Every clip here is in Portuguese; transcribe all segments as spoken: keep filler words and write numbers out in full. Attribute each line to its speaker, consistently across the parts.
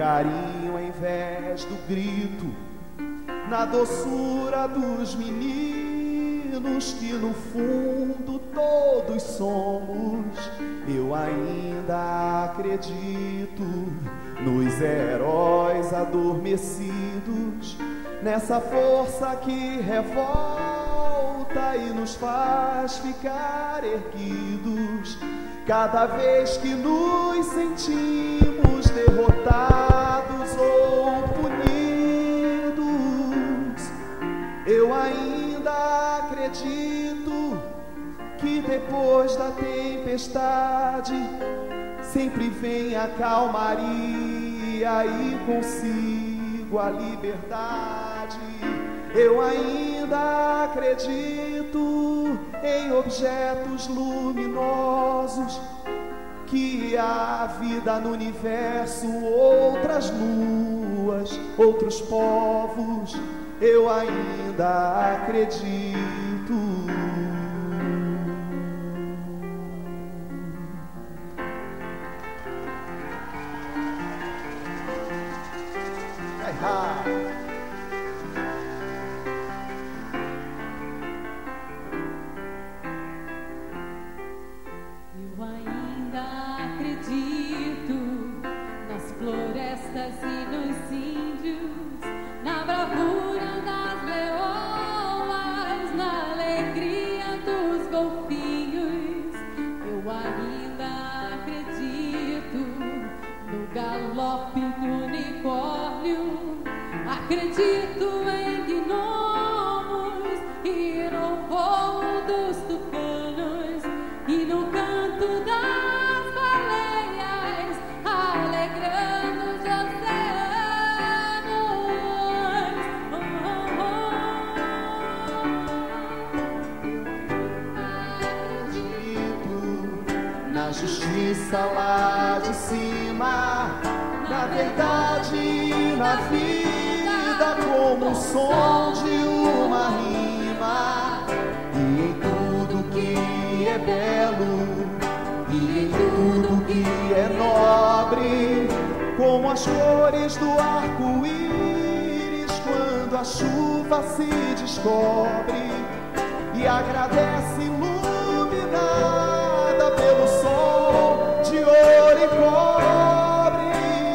Speaker 1: carinho ao invés do grito, na doçura dos meninos que no fundo todos somos. Eu ainda acredito nos heróis adormecidos, nessa força que revolta e nos faz ficar erguidos cada vez que nos sentimos derrotados ou punidos. Eu ainda acredito que depois da tempestade sempre vem a calmaria e consigo a liberdade. Eu ainda acredito em objetos luminosos, que há vida no universo, outras luas, outros povos. Eu ainda acredito. Ah.
Speaker 2: Eu ainda acredito nas florestas e nos índios, na bravura das leoas, na alegria dos golfinhos. Eu ainda acredito no galope do unicórnio, acredito em gnomos e no voo dos tucanos e no canto das baleias, alegrando os oceanos. Oh, oh,
Speaker 1: oh. Acredito na justiça lá de cima, na verdade e na vida, como o som de uma rima, e em tudo que é belo, e em tudo que é nobre, como as cores do arco-íris quando a chuva se descobre e agradece iluminada pelo sol de ouro e cobre.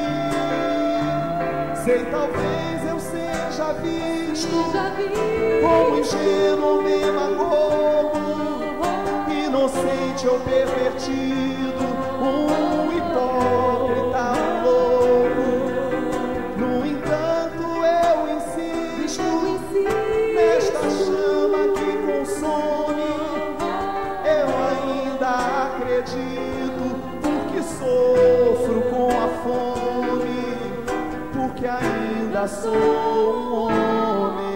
Speaker 1: Sei, talvez eu seja visto como ingênuo demagogo, inocente ou pervertido, um hipócrita, um louco. No entanto eu insisto nesta chama que consome. Eu ainda acredito, porque sofro com a fome, porque ainda sou um homem.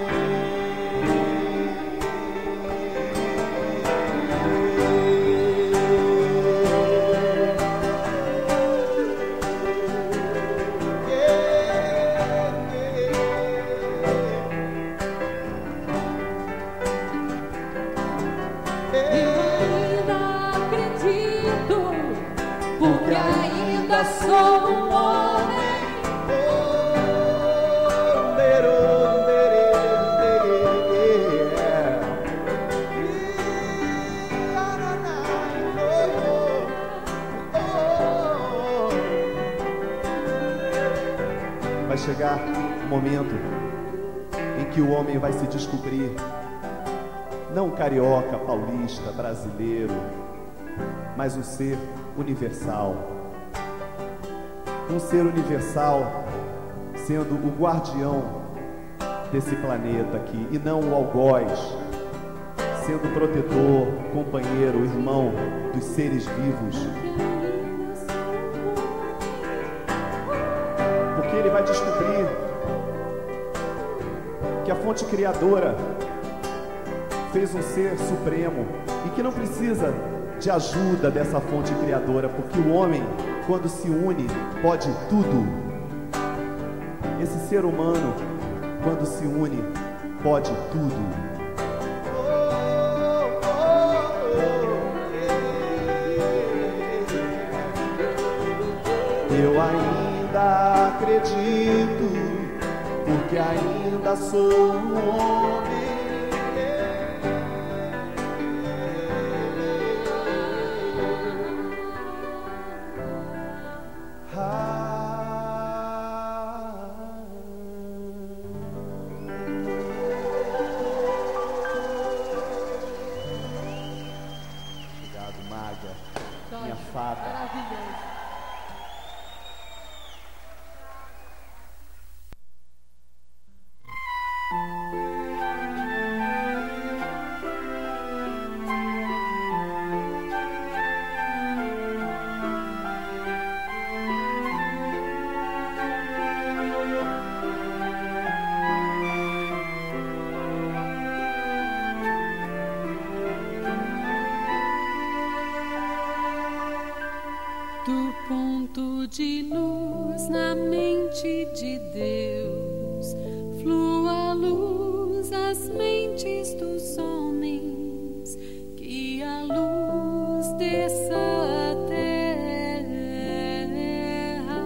Speaker 2: Porque ainda sou um homem.
Speaker 1: Vai chegar um momento em que o homem vai se descobrir não carioca, paulista, brasileiro, mas um ser universal. Um ser universal sendo o guardião desse planeta aqui, e não o algoz, sendo o protetor, companheiro, irmão dos seres vivos. Porque ele vai descobrir que a fonte criadora fez um ser supremo e que não precisa de ajuda dessa fonte criadora, porque o homem, quando se une, pode tudo. Esse ser humano, quando se une, pode tudo. Eu ainda ainda acredito, porque ainda sou um homem.
Speaker 2: Do ponto de luz na mente de Deus, flua a luz às mentes dos homens, que a luz desça à terra.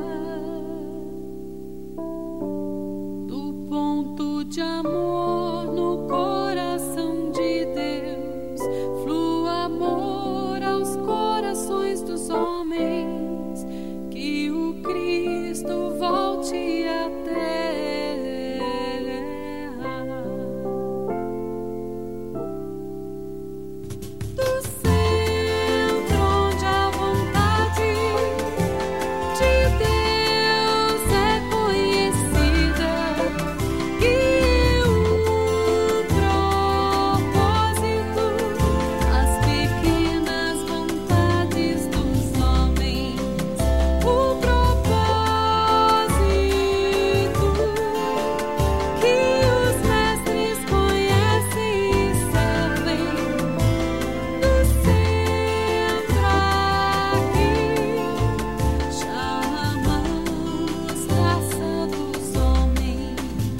Speaker 2: Do ponto de amor no coração de Deus, flua amor aos corações dos homens, que o Cristo volte à terra. Do centro onde a vontade de Deus é conhecida, que o propósito, as pequenas vontades dos homens, o propósito que os mestres conhecem e servem, do centro aqui chamamos raça dos homens.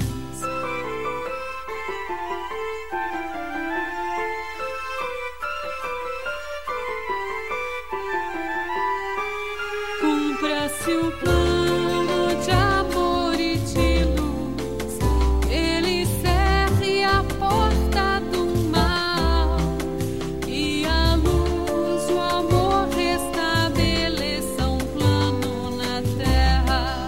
Speaker 2: Cumpra-se o plano de amor e de luz, ele cerre a porta do mal, e a luz, o amor restabeleça um plano na terra.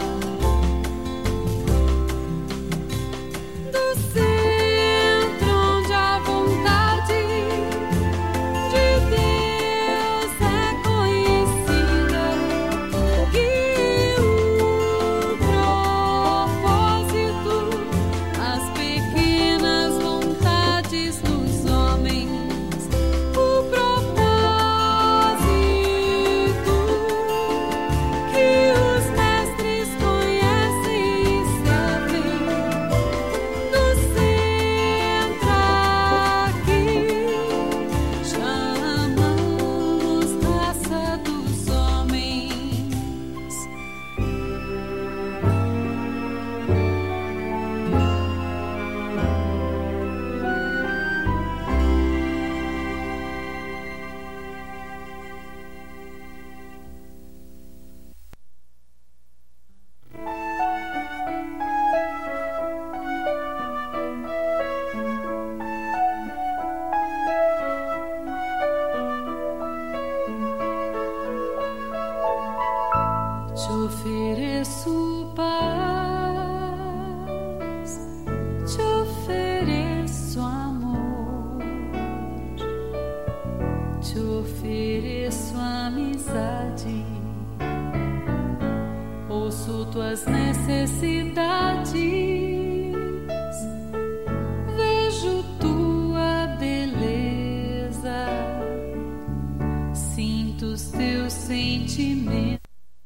Speaker 2: Do centro onde a vontade de Deus é conhecida, que o propósito, as pequenas vontades dos homens, o propósito que os mestres conhecem e servem, do centro aqui chamamos raça dos homens. Te ofereço paz, te ofereço amor, te ofereço amizade, ouço tuas necessidades, vejo tua beleza, sinto os teus sentimentos.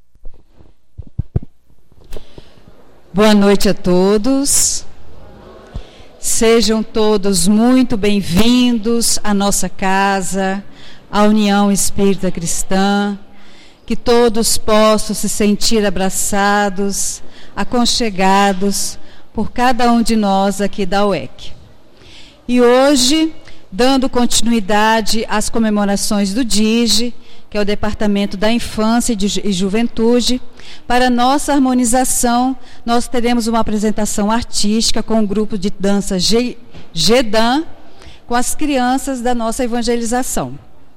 Speaker 3: Boa noite a todos. Sejam todos muito bem-vindos à nossa casa, à União Espírita Cristã. Que todos possam se sentir abraçados, aconchegados por cada um de nós aqui da U E C. E hoje, dando continuidade às comemorações do D I G, que é o Departamento da Infância e Juventude. Para nossa harmonização, nós teremos uma apresentação artística com o grupo de dança Gedan, com as crianças da nossa evangelização.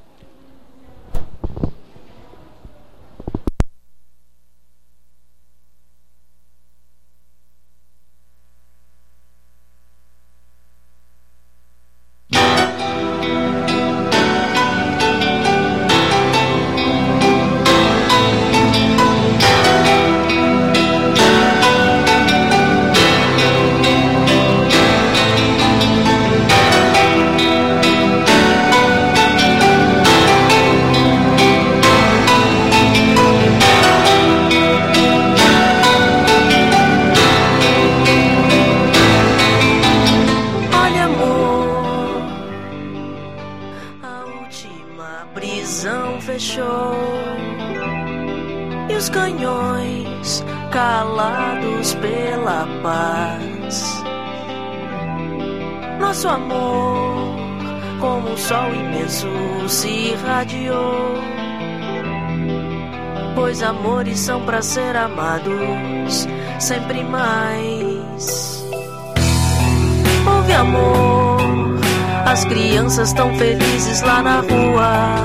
Speaker 4: Amores são para ser amados sempre mais. Houve amor, as crianças tão felizes lá na rua.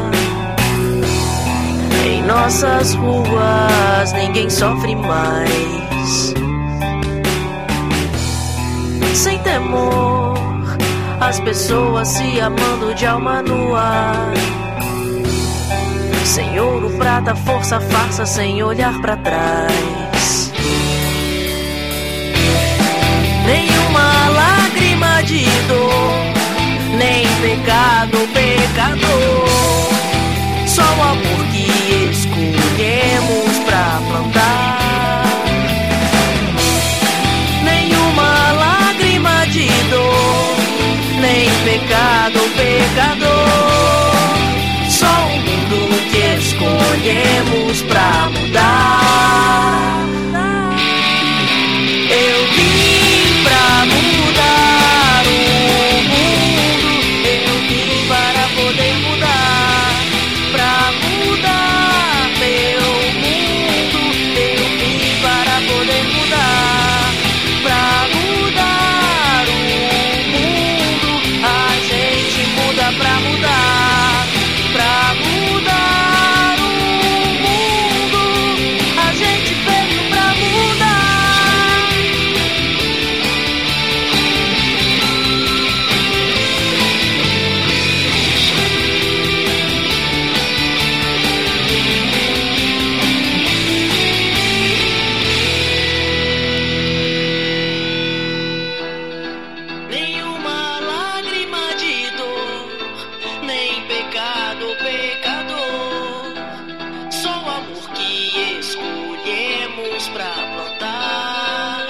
Speaker 4: Em nossas ruas ninguém sofre mais. Sem temor, as pessoas se amando de alma nua. Sem ouro, prata, força, farsa, sem olhar pra trás. Nenhuma lágrima de dor, nem pecado, pecador. Só o amor que escolhemos pra plantar. Nenhuma lágrima de dor, nem pecado, pecador. Só o mundo que escolhemos pra mudar. Eu vim pra mudar o mundo. Eu vim para poder mudar, pra mudar meu mundo. Eu vim para poder mudar, pra mudar o mundo. A gente muda pra mudar, pra mudar o mundo. A gente veio pra mudar. Nenhuma lágrima de dor, nem pecado, pecador. Só o amor que escolhemos pra plantar.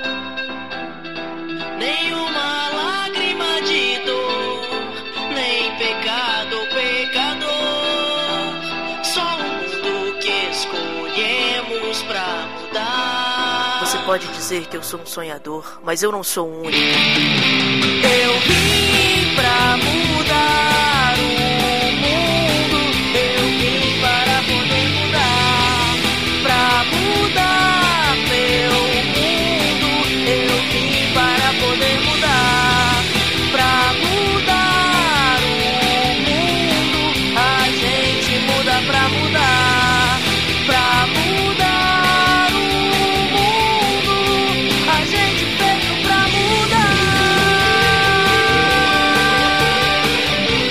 Speaker 4: Nenhuma lágrima de dor, nem pecado, pecador. Só o mundo que escolhemos pra mudar. Você pode dizer que eu sou um sonhador, mas eu não sou o único. Eu vim pra mudar o mundo. Eu vim para poder mudar, pra mudar meu mundo. Eu vim para poder mudar, pra mudar o mundo. A gente muda pra mudar, pra mudar o mundo. A gente veio pra mudar.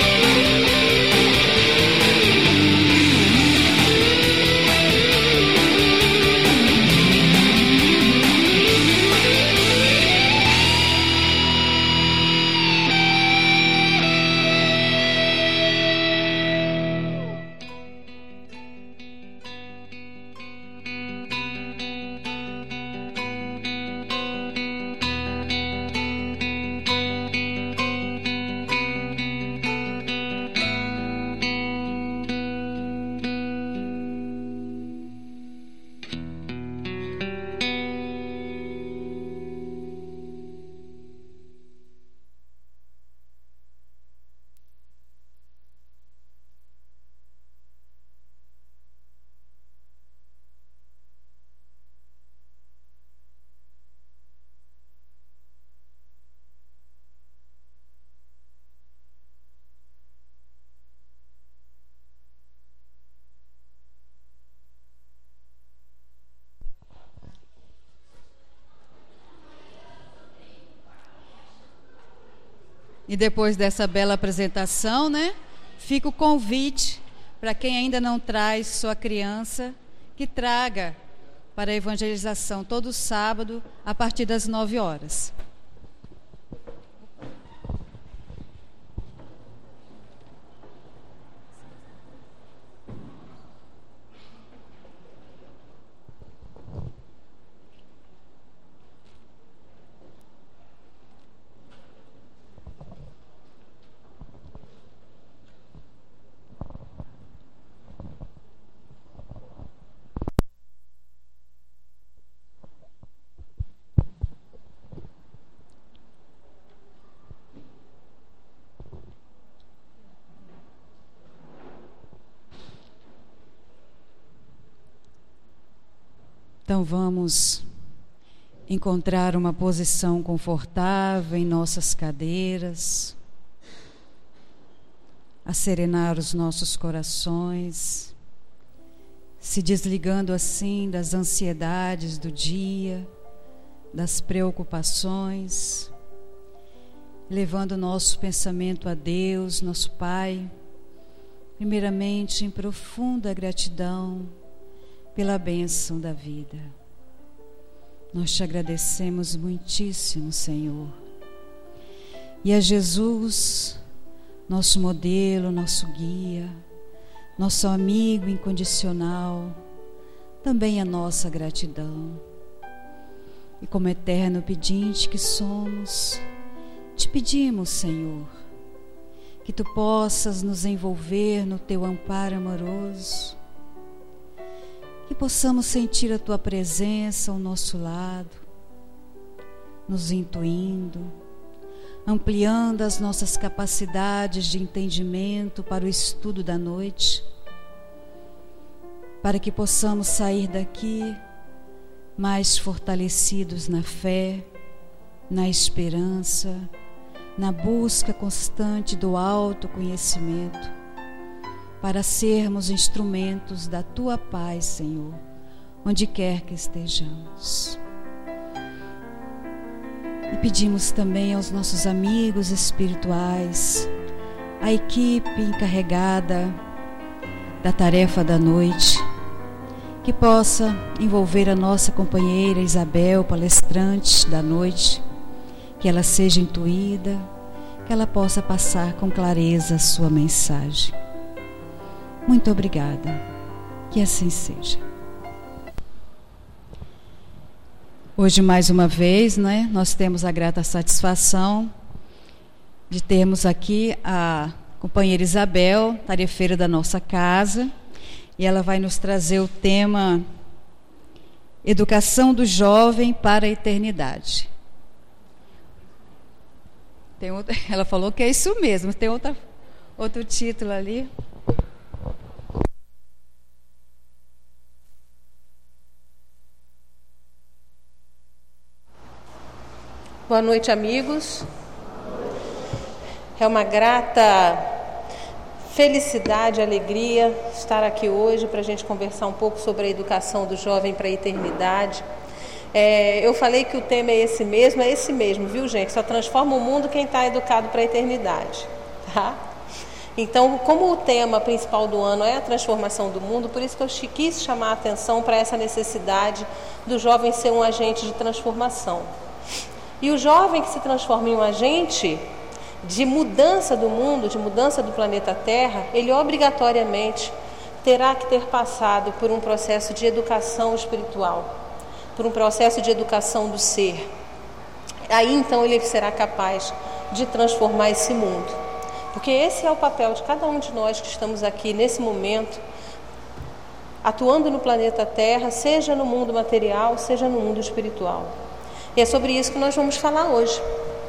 Speaker 3: E depois dessa bela apresentação, né, fica o convite para quem ainda não traz sua criança, que traga para a evangelização todo sábado, a partir das nove horas. Então vamos encontrar uma posição confortável em nossas cadeiras, acerenar os nossos corações, se desligando assim das ansiedades do dia, das preocupações, levando nosso pensamento a Deus, nosso Pai, primeiramente em profunda gratidão pela bênção da vida. Nós te agradecemos muitíssimo, Senhor. E a Jesus, nosso modelo, nosso guia, nosso amigo incondicional, também a nossa gratidão. E como eterno pedinte que somos, te pedimos, Senhor, que tu possas nos envolver no teu amparo amoroso, que possamos sentir a tua presença ao nosso lado, nos intuindo, ampliando as nossas capacidades de entendimento para o estudo da noite, para que possamos sair daqui mais fortalecidos na fé, na esperança, na busca constante do autoconhecimento, para sermos instrumentos da Tua paz, Senhor, onde quer que estejamos. E pedimos também aos nossos amigos espirituais, a equipe encarregada da tarefa da noite, que possa envolver a nossa companheira Isabel, palestrante da noite, que ela seja intuída, que ela possa passar com clareza a sua mensagem. Muito obrigada, que assim seja. Hoje, mais uma vez, né, nós temos a grata satisfação de termos aqui a companheira Isabel, tarefeira da nossa casa, e ela vai nos trazer o tema Educação do Jovem para a Eternidade. Tem outra, ela falou que é isso mesmo, tem outra, outro título ali.
Speaker 5: Boa noite, amigos. É uma grata felicidade e alegria estar aqui hoje para a gente conversar um pouco sobre a educação do jovem para a eternidade. É, eu falei que o tema é esse mesmo, é esse mesmo, viu, gente? Só transforma o mundo quem está educado para a eternidade, tá? Então, como o tema principal do ano é a transformação do mundo, por isso que eu quis chamar a atenção para essa necessidade do jovem ser um agente de transformação. E o jovem que se transforma em um agente de mudança do mundo, de mudança do planeta Terra, ele obrigatoriamente terá que ter passado por um processo de educação espiritual, por um processo de educação do ser. Aí então ele será capaz de transformar esse mundo. Porque esse é o papel de cada um de nós que estamos aqui nesse momento, atuando no planeta Terra, seja no mundo material, seja no mundo espiritual. E é sobre isso que nós vamos falar hoje.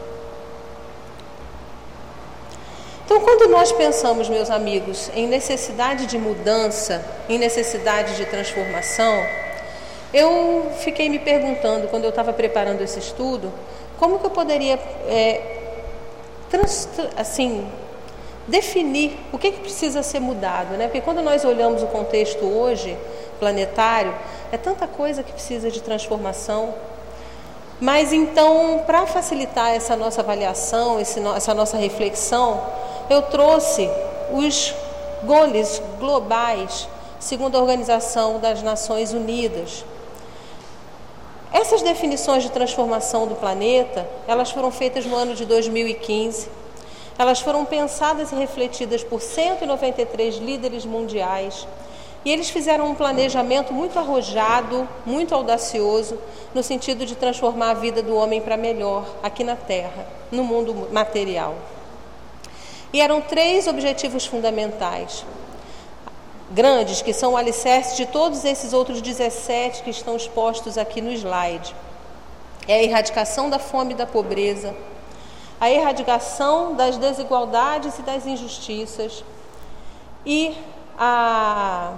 Speaker 5: Então, quando nós pensamos, meus amigos, em necessidade de mudança, em necessidade de transformação, eu fiquei me perguntando, quando eu estava preparando esse estudo, como que eu poderia, é, trans, assim, definir o que, que precisa ser mudado, né? Porque quando nós olhamos o contexto hoje, planetário, é tanta coisa que precisa de transformação. Mas então, para facilitar essa nossa avaliação, esse no, essa nossa reflexão, eu trouxe os goals globais, segundo a Organização das Nações Unidas. Essas definições de transformação do planeta, elas foram feitas no ano de dois mil e quinze. Elas foram pensadas e refletidas por cento e noventa e três líderes mundiais. E eles fizeram um planejamento muito arrojado, muito audacioso, no sentido de transformar a vida do homem para melhor aqui na Terra, no mundo material. E eram três objetivos fundamentais, grandes, que são o alicerce de todos esses outros dezessete que estão expostos aqui no slide. É a erradicação da fome e da pobreza, a erradicação das desigualdades e das injustiças e a...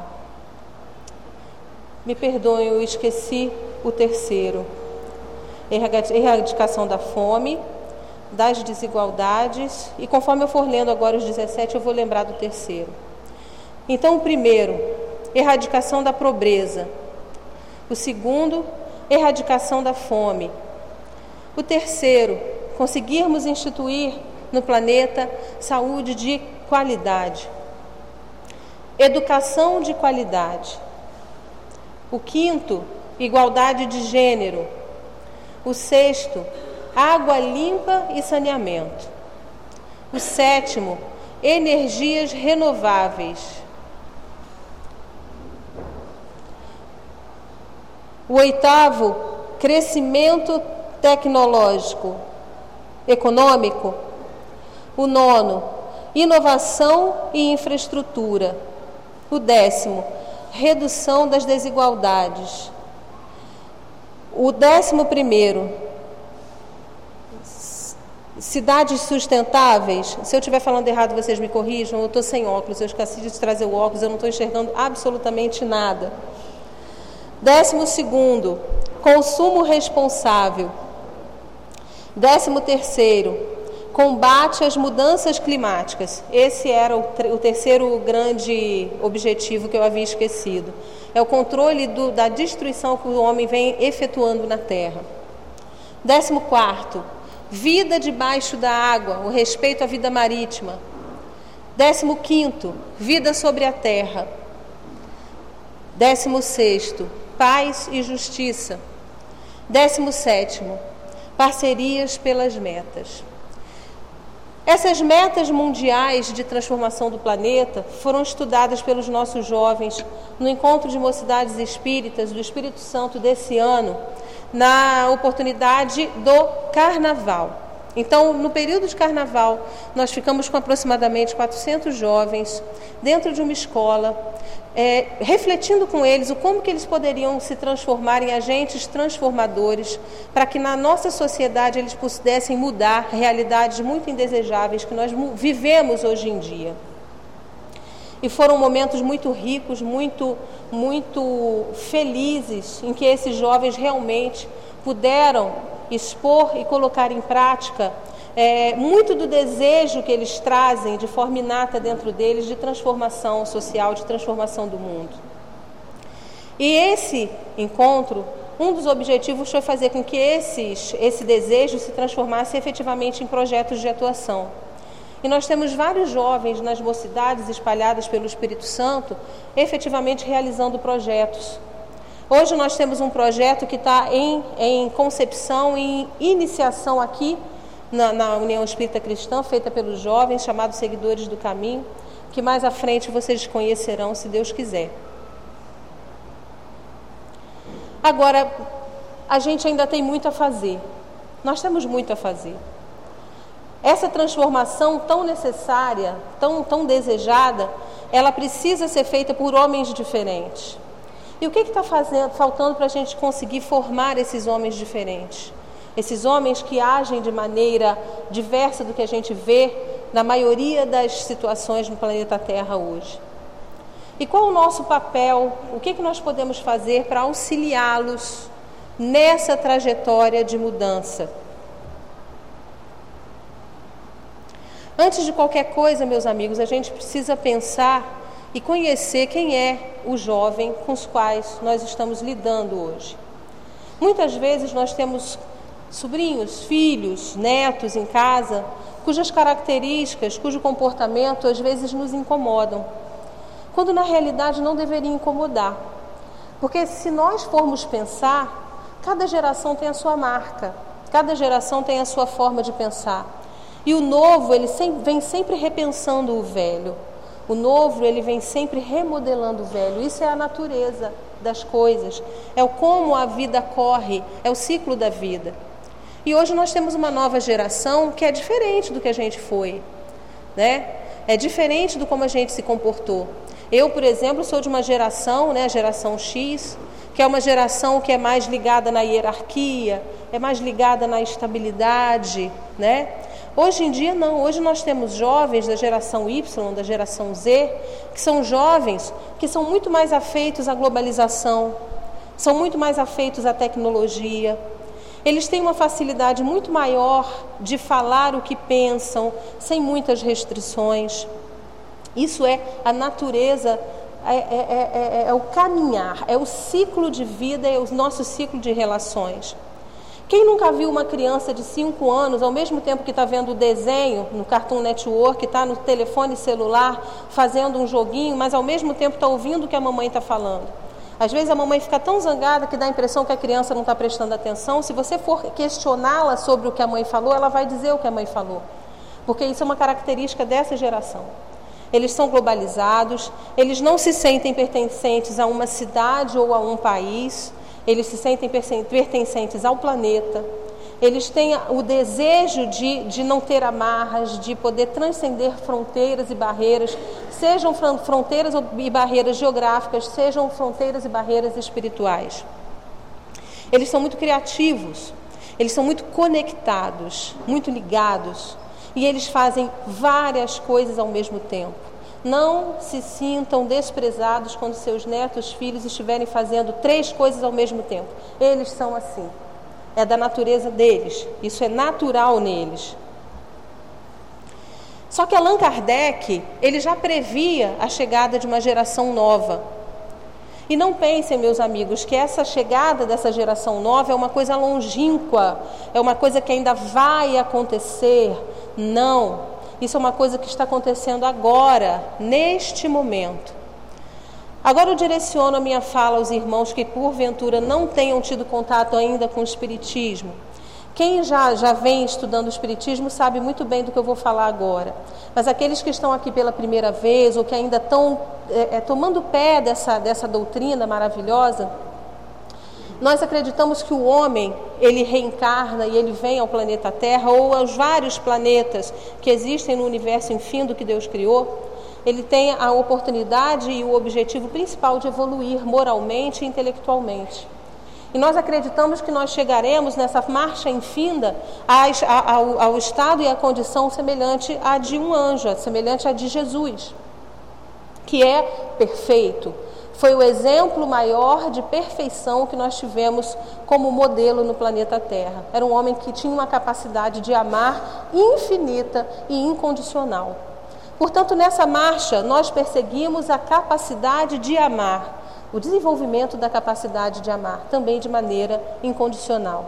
Speaker 5: Me perdoem, eu esqueci o terceiro. Erradicação da fome, das desigualdades e conforme eu for lendo agora os dezessete, eu vou lembrar do terceiro. Então, o primeiro, erradicação da pobreza. O segundo, erradicação da fome. O terceiro, conseguirmos instituir no planeta saúde de qualidade. Educação de qualidade. O quinto, igualdade de gênero. O sexto, água limpa e saneamento. O sétimo, energias renováveis. O oitavo, crescimento tecnológico, econômico. O nono, inovação e infraestrutura. O décimo, redução das desigualdades. O décimo primeiro, cidades sustentáveis. Se eu estiver falando errado, vocês me corrijam. Eu estou sem óculos, eu esqueci de trazer o óculos, eu não estou enxergando absolutamente nada. Décimo segundo, consumo responsável. Décimo terceiro, combate às mudanças climáticas. Esse era o, o terceiro grande objetivo que eu havia esquecido. É o controle do, da destruição que o homem vem efetuando na Terra. Décimo quarto, vida debaixo da água, o respeito à vida marítima. Décimo quinto, vida sobre a terra. Décimo sexto, paz e justiça. Décimo sétimo, parcerias pelas metas. Essas metas mundiais de transformação do planeta foram estudadas pelos nossos jovens no Encontro de Mocidades Espíritas do Espírito Santo desse ano, na oportunidade do Carnaval. Então, no período de Carnaval, nós ficamos com aproximadamente quatrocentos jovens dentro de uma escola, é, refletindo com eles o como que eles poderiam se transformar em agentes transformadores para que na nossa sociedade eles pudessem mudar realidades muito indesejáveis que nós vivemos hoje em dia. E foram momentos muito ricos, muito, muito felizes, em que esses jovens realmente puderam expor e colocar em prática é, muito do desejo que eles trazem de forma inata dentro deles de transformação social, de transformação do mundo. E esse encontro, um dos objetivos foi fazer com que esses, esse desejo se transformasse efetivamente em projetos de atuação. E nós temos vários jovens nas mocidades espalhadas pelo Espírito Santo, efetivamente realizando projetos. Hoje nós temos um projeto que está em, em concepção, em iniciação aqui na, na União Espírita Cristã, feita pelos jovens, chamado Seguidores do Caminho, que mais à frente vocês conhecerão, se Deus quiser. Agora, a gente ainda tem muito a fazer. Nós temos muito a fazer. Essa transformação tão necessária, tão, tão desejada, ela precisa ser feita por homens diferentes. E o que está faltando para a gente conseguir formar esses homens diferentes? Esses homens que agem de maneira diversa do que a gente vê na maioria das situações no planeta Terra hoje. E qual o nosso papel? O que, que nós podemos fazer para auxiliá-los nessa trajetória de mudança? Antes de qualquer coisa, meus amigos, a gente precisa pensar e conhecer quem é o jovem com os quais nós estamos lidando hoje. Muitas vezes nós temos sobrinhos, filhos, netos em casa, cujas características, cujo comportamento às vezes nos incomodam, quando na realidade não deveria incomodar. Porque se nós formos pensar, cada geração tem a sua marca, cada geração tem a sua forma de pensar. E o novo, ele vem sempre repensando o velho. O novo, ele vem sempre remodelando o velho. Isso é a natureza das coisas, é o como a vida corre, é o ciclo da vida. E hoje nós temos uma nova geração que é diferente do que a gente foi, né? É diferente do como a gente se comportou. Eu, por exemplo, sou de uma geração, né, a geração X, que é uma geração que é mais ligada na hierarquia, é mais ligada na estabilidade, né? Hoje em dia não, hoje nós temos jovens da geração Y, da geração Z, que são jovens que são muito mais afeitos à globalização, são muito mais afeitos à tecnologia. Eles têm uma facilidade muito maior de falar o que pensam, sem muitas restrições. Isso é a natureza, é, é, é, é o caminhar, é o ciclo de vida, é o nosso ciclo de relações. Quem nunca viu uma criança de cinco anos, ao mesmo tempo que está vendo o desenho no Cartoon Network, está no telefone celular, fazendo um joguinho, mas ao mesmo tempo está ouvindo o que a mamãe está falando? Às vezes a mamãe fica tão zangada que dá a impressão que a criança não está prestando atenção. Se você for questioná-la sobre o que a mãe falou, ela vai dizer o que a mãe falou. Porque isso é uma característica dessa geração. Eles são globalizados, eles não se sentem pertencentes a uma cidade ou a um país, eles se sentem pertencentes ao planeta. Eles têm o desejo de, de não ter amarras, de poder transcender fronteiras e barreiras, sejam fronteiras e barreiras geográficas, sejam fronteiras e barreiras espirituais. Eles são muito criativos, eles são muito conectados, muito ligados, e eles fazem várias coisas ao mesmo tempo. Não se sintam desprezados quando seus netos, filhos estiverem fazendo três coisas ao mesmo tempo. Eles são assim. É da natureza deles. Isso é natural neles. Só que Allan Kardec, ele já previa a chegada de uma geração nova. E não pensem, meus amigos, que essa chegada dessa geração nova é uma coisa longínqua, é uma coisa que ainda vai acontecer. Não. Isso é uma coisa que está acontecendo agora, neste momento. Agora eu direciono a minha fala aos irmãos que porventura não tenham tido contato ainda com o Espiritismo. Quem já, já vem estudando o Espiritismo sabe muito bem do que eu vou falar agora. Mas aqueles que estão aqui pela primeira vez ou que ainda estão é, é, tomando pé dessa, dessa doutrina maravilhosa, nós acreditamos que o homem, ele reencarna e ele vem ao planeta Terra ou aos vários planetas que existem no universo infinito que Deus criou. Ele tem a oportunidade e o objetivo principal de evoluir moralmente e intelectualmente. E nós acreditamos que nós chegaremos nessa marcha infinda ao, ao estado e à condição semelhante à de um anjo, semelhante à de Jesus, que é perfeito. Foi o exemplo maior de perfeição que nós tivemos como modelo no planeta Terra. Era um homem que tinha uma capacidade de amar infinita e incondicional. Portanto, nessa marcha, nós perseguimos a capacidade de amar, o desenvolvimento da capacidade de amar, também de maneira incondicional.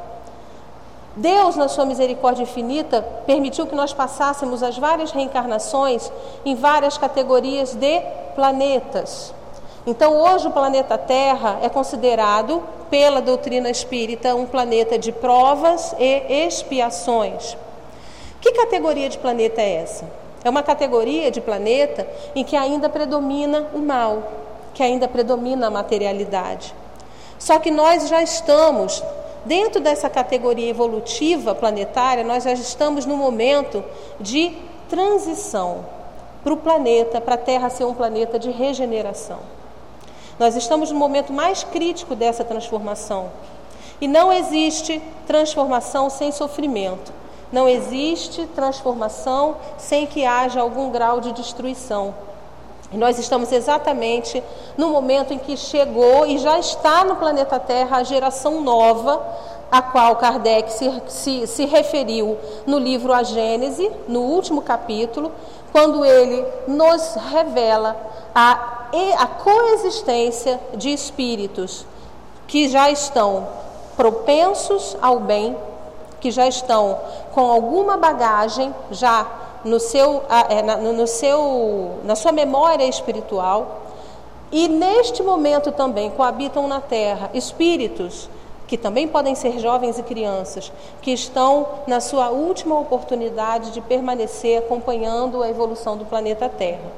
Speaker 5: Deus, na sua misericórdia infinita, permitiu que nós passássemos as várias reencarnações em várias categorias de planetas. Então, hoje o planeta Terra é considerado, pela doutrina espírita, um planeta de provas e expiações. Que categoria de planeta é essa? É uma categoria de planeta em que ainda predomina o mal, que ainda predomina a materialidade. Só que nós já estamos, dentro dessa categoria evolutiva planetária, nós já estamos no momento de transição para o planeta, para a Terra ser um planeta de regeneração. Nós estamos no momento mais crítico dessa transformação. E não existe transformação sem sofrimento. Não existe transformação sem que haja algum grau de destruição. E nós estamos exatamente no momento em que chegou e já está no planeta Terra a geração nova, a qual Kardec se, se, se referiu no livro A Gênese, no último capítulo, quando ele nos revela a a coexistência de espíritos que já estão propensos ao bem, que já estão com alguma bagagem já no seu, no seu, na sua memória espiritual. E neste momento também coabitam na Terra espíritos, que também podem ser jovens e crianças, que estão na sua última oportunidade de permanecer acompanhando a evolução do planeta Terra.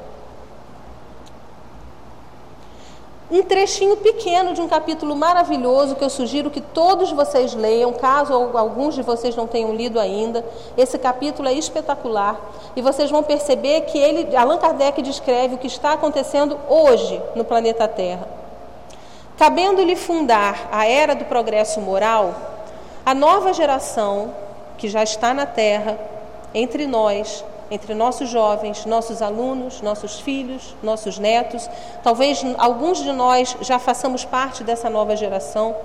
Speaker 5: Um trechinho pequeno de um capítulo maravilhoso que eu sugiro que todos vocês leiam, caso alguns de vocês não tenham lido ainda. Esse capítulo é espetacular e vocês vão perceber que ele, Allan Kardec descreve o que está acontecendo hoje no planeta Terra. Cabendo-lhe fundar a era do progresso moral, a nova geração que já está na Terra, entre nós, entre nossos jovens, nossos alunos, nossos filhos, nossos netos, talvez alguns de nós já façamos parte dessa nova geração,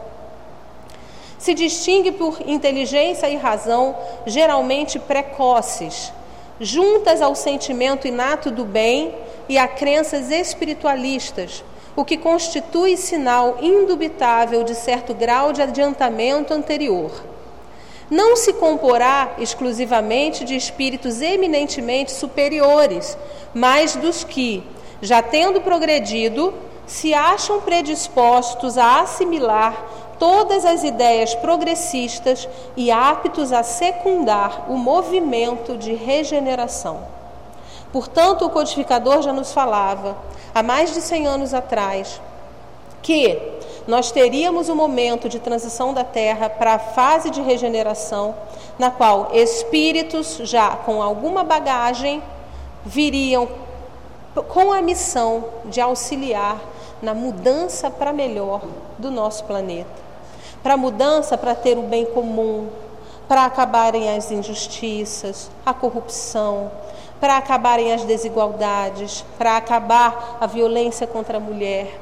Speaker 5: se distingue por inteligência e razão geralmente precoces, juntas ao sentimento inato do bem e a crenças espiritualistas, o que constitui sinal indubitável de certo grau de adiantamento anterior. Não se comporá exclusivamente de espíritos eminentemente superiores, mas dos que, já tendo progredido, se acham predispostos a assimilar todas as ideias progressistas e aptos a secundar o movimento de regeneração. Portanto, o codificador já nos falava, há mais de cem anos atrás, que nós teríamos um momento de transição da Terra para a fase de regeneração, na qual espíritos já com alguma bagagem viriam com a missão de auxiliar na mudança para melhor do nosso planeta. Para a mudança, para ter o bem comum, para acabarem as injustiças, a corrupção, para acabarem as desigualdades, para acabar a violência contra a mulher.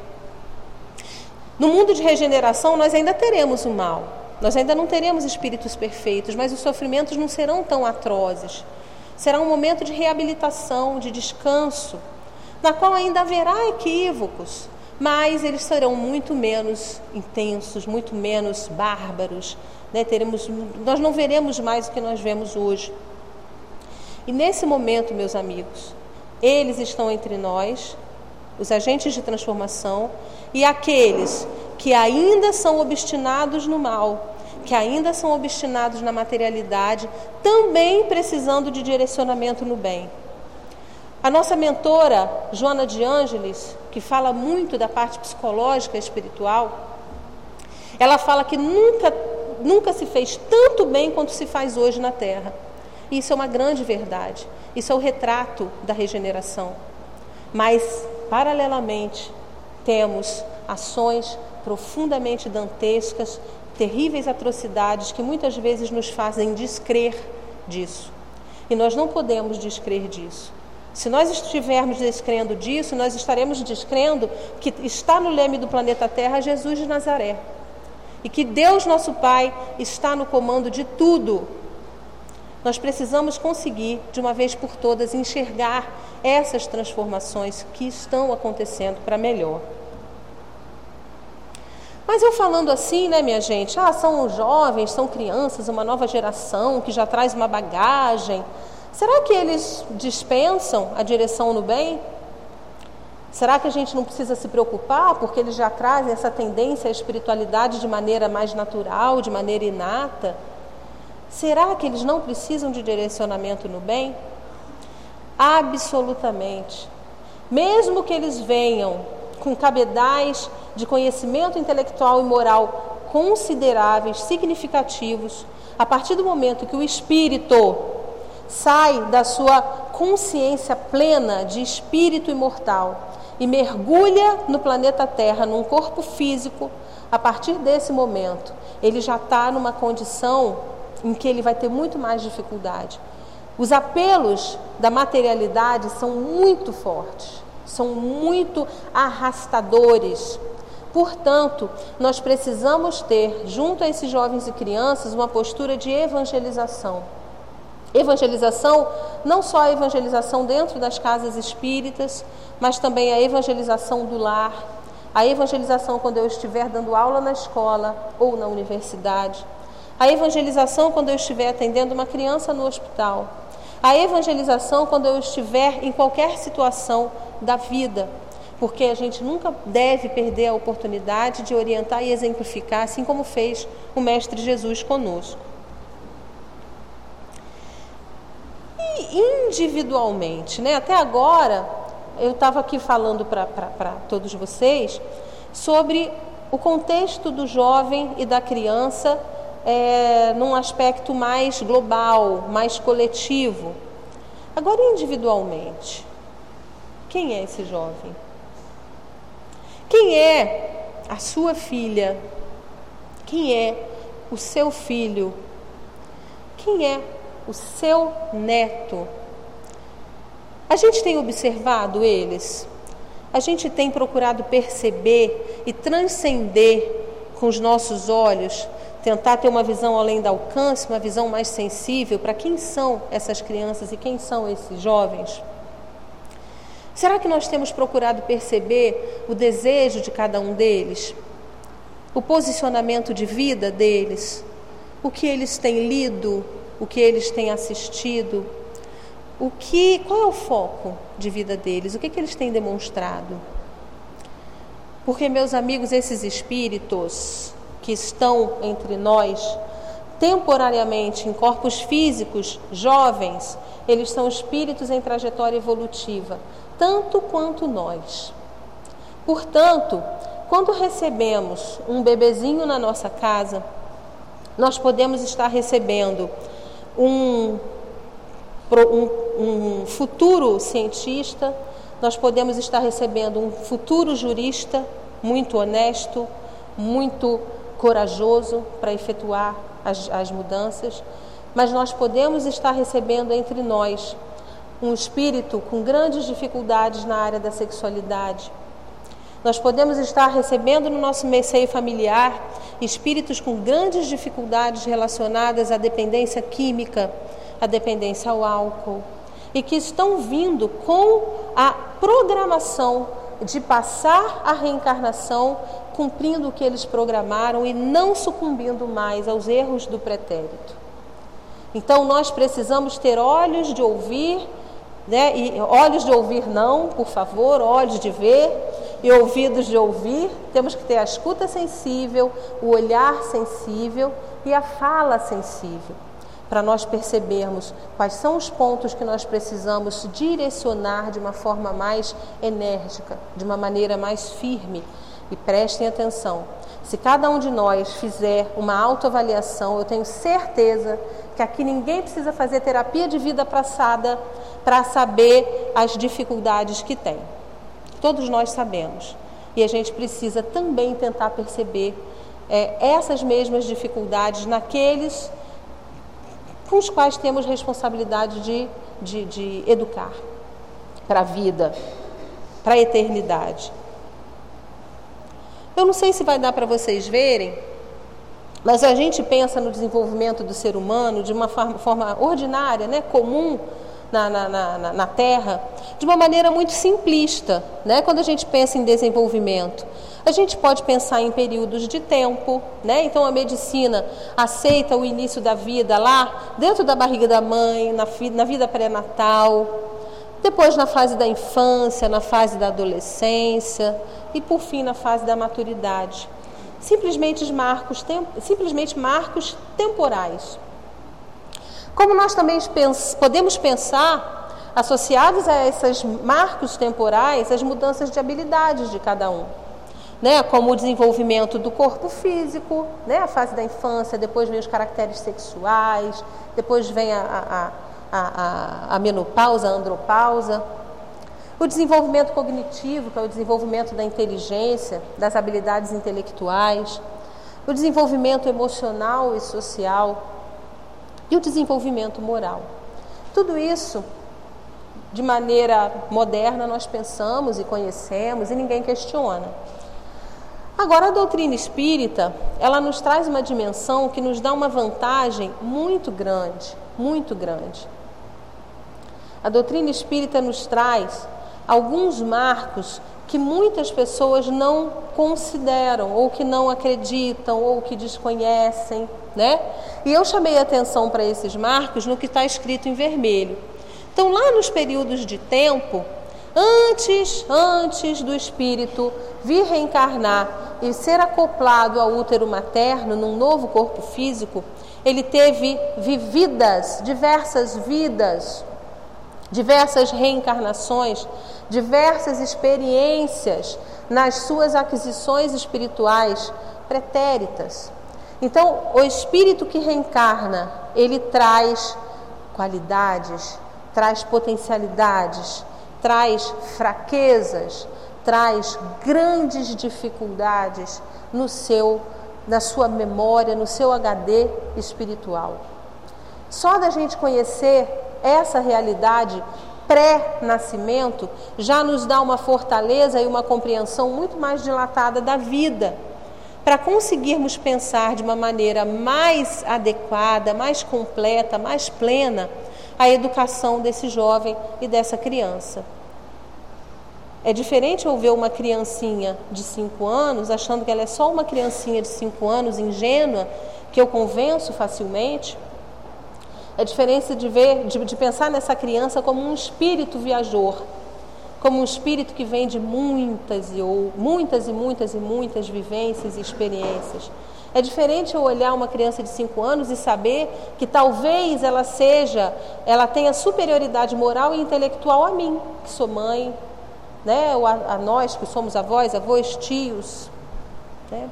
Speaker 5: No mundo de regeneração, nós ainda teremos o mal, nós ainda não teremos espíritos perfeitos, mas os sofrimentos não serão tão atrozes. Será um momento de reabilitação, de descanso, na qual ainda haverá equívocos, mas eles serão muito menos intensos, muito menos bárbaros, né? Teremos, nós não veremos mais o que nós vemos hoje. E nesse momento, meus amigos, eles estão entre nós, os agentes de transformação, e aqueles que ainda são obstinados no mal, que ainda são obstinados na materialidade, também precisando de direcionamento no bem. A nossa mentora, Joana de Ângeles, que fala muito da parte psicológica e espiritual, ela fala que nunca, nunca se fez tanto bem quanto se faz hoje na Terra. E isso é uma grande verdade. Isso é o retrato da regeneração. Mas, paralelamente, temos ações profundamente dantescas, terríveis atrocidades que muitas vezes nos fazem descrer disso. E nós não podemos descrer disso. Se nós estivermos descrendo disso, nós estaremos descrendo que está no leme do planeta Terra Jesus de Nazaré. E que Deus, nosso Pai, está no comando de tudo. Nós precisamos conseguir, de uma vez por todas, enxergar essas transformações que estão acontecendo para melhor. Mas eu falando assim, né, minha gente, ah, são jovens, são crianças, uma nova geração que já traz uma bagagem. Será que eles dispensam a direção no bem? Será que a gente não precisa se preocupar porque eles já trazem essa tendência à espiritualidade de maneira mais natural, de maneira inata? Será que eles não precisam de direcionamento no bem? Absolutamente. Mesmo que eles venham com cabedais de conhecimento intelectual e moral consideráveis, significativos, a partir do momento que o espírito sai da sua consciência plena de espírito imortal e mergulha no planeta Terra, num corpo físico, a partir desse momento, ele já está numa condição em que ele vai ter muito mais dificuldade. Os apelos da materialidade são muito fortes, são muito arrastadores. Portanto, nós precisamos ter, junto a esses jovens e crianças, uma postura de evangelização. Evangelização, não só a evangelização dentro das casas espíritas, mas também a evangelização do lar, a evangelização quando eu estiver dando aula na escola ou na universidade, A evangelização quando eu estiver atendendo uma criança no hospital. A evangelização quando eu estiver em qualquer situação da vida. Porque a gente nunca deve perder a oportunidade de orientar e exemplificar, assim como fez o Mestre Jesus conosco. E individualmente, né? Até agora, eu estava aqui falando para todos vocês sobre o contexto do jovem e da criança é, num aspecto mais global, mais coletivo. Agora, individualmente, quem é esse jovem? Quem é a sua filha? Quem é o seu filho? Quem é o seu neto? A gente tem observado eles? A gente tem procurado perceber e transcender com os nossos olhos, tentar ter uma visão além do alcance, uma visão mais sensível para quem são essas crianças e quem são esses jovens? Será que nós temos procurado perceber o desejo de cada um deles? O posicionamento de vida deles? O que eles têm lido? O que eles têm assistido? O que, qual é o foco de vida deles? O que, que eles têm demonstrado? Porque, meus amigos, esses espíritos que estão entre nós, temporariamente em corpos físicos, jovens, eles são espíritos em trajetória evolutiva, tanto quanto nós. Portanto, quando recebemos um bebezinho na nossa casa, nós podemos estar recebendo um, um, um futuro cientista, nós podemos estar recebendo um futuro jurista muito honesto, muito corajoso para efetuar as, as mudanças, mas nós podemos estar recebendo entre nós um espírito com grandes dificuldades na área da sexualidade. Nós podemos estar recebendo no nosso seio familiar espíritos com grandes dificuldades relacionadas à dependência química, à dependência ao álcool, e que estão vindo com a programação de passar a reencarnação cumprindo o que eles programaram e não sucumbindo mais aos erros do pretérito. Então nós precisamos ter olhos de ouvir, né? E olhos de ouvir não, por favor, olhos de ver e ouvidos de ouvir. Temos que ter a escuta sensível, o olhar sensível e a fala sensível, para nós percebermos quais são os pontos que nós precisamos direcionar de uma forma mais enérgica, de uma maneira mais firme. E prestem atenção, se cada um de nós fizer uma autoavaliação, eu tenho certeza que aqui ninguém precisa fazer terapia de vida passada para saber as dificuldades que tem. Todos nós sabemos. E a gente precisa também tentar perceber é, essas mesmas dificuldades naqueles com os quais temos responsabilidade de, de, de educar para a vida, para a eternidade. Eu não sei se vai dar para vocês verem, mas a gente pensa no desenvolvimento do ser humano de uma forma, forma ordinária, né, comum na, na, na, na Terra, de uma maneira muito simplista, né? Quando a gente pensa em desenvolvimento. A gente pode pensar em períodos de tempo, né? Então a medicina aceita o início da vida lá dentro da barriga da mãe, na, na vida pré-natal, depois na fase da infância, na fase da adolescência e por fim na fase da maturidade. Simplesmente marcos, tem, simplesmente marcos temporais. Como nós também pens, podemos pensar, associados a esses marcos temporais, as mudanças de habilidades de cada um. Né, como o desenvolvimento do corpo físico, né, a fase da infância, depois vem os caracteres sexuais, depois vem a, a, a, a, a menopausa, a andropausa, o desenvolvimento cognitivo, que é o desenvolvimento da inteligência, das habilidades intelectuais, o desenvolvimento emocional e social e o desenvolvimento moral. Tudo isso, de maneira moderna, nós pensamos e conhecemos e ninguém questiona. Agora, a doutrina espírita, ela nos traz uma dimensão que nos dá uma vantagem muito grande, muito grande. A doutrina espírita nos traz alguns marcos que muitas pessoas não consideram, ou que não acreditam, ou que desconhecem, né? E eu chamei a atenção para esses marcos no que está escrito em vermelho. Então, lá nos períodos de tempo, antes, antes do espírito vir reencarnar e ser acoplado ao útero materno, num novo corpo físico, ele teve vividas, diversas vidas, diversas reencarnações, diversas experiências nas suas aquisições espirituais pretéritas. Então, o espírito que reencarna, ele traz qualidades, traz potencialidades, traz fraquezas, traz grandes dificuldades no seu, na sua memória, no seu H D espiritual. Só da gente conhecer essa realidade pré-nascimento já nos dá uma fortaleza e uma compreensão muito mais dilatada da vida, para conseguirmos pensar de uma maneira mais adequada, mais completa, mais plena a educação desse jovem e dessa criança. É diferente eu ver uma criancinha de cinco anos, achando que ela é só uma criancinha de cinco anos, ingênua, que eu convenço facilmente. É diferente de ver, de, de pensar nessa criança como um espírito viajor, como um espírito que vem de muitas e, ou, muitas e muitas e muitas vivências e experiências. É diferente eu olhar uma criança de cinco anos e saber que talvez ela seja, ela tenha superioridade moral e intelectual a mim, que sou mãe, né? Ou a, a nós que somos avós, avós, tios, né?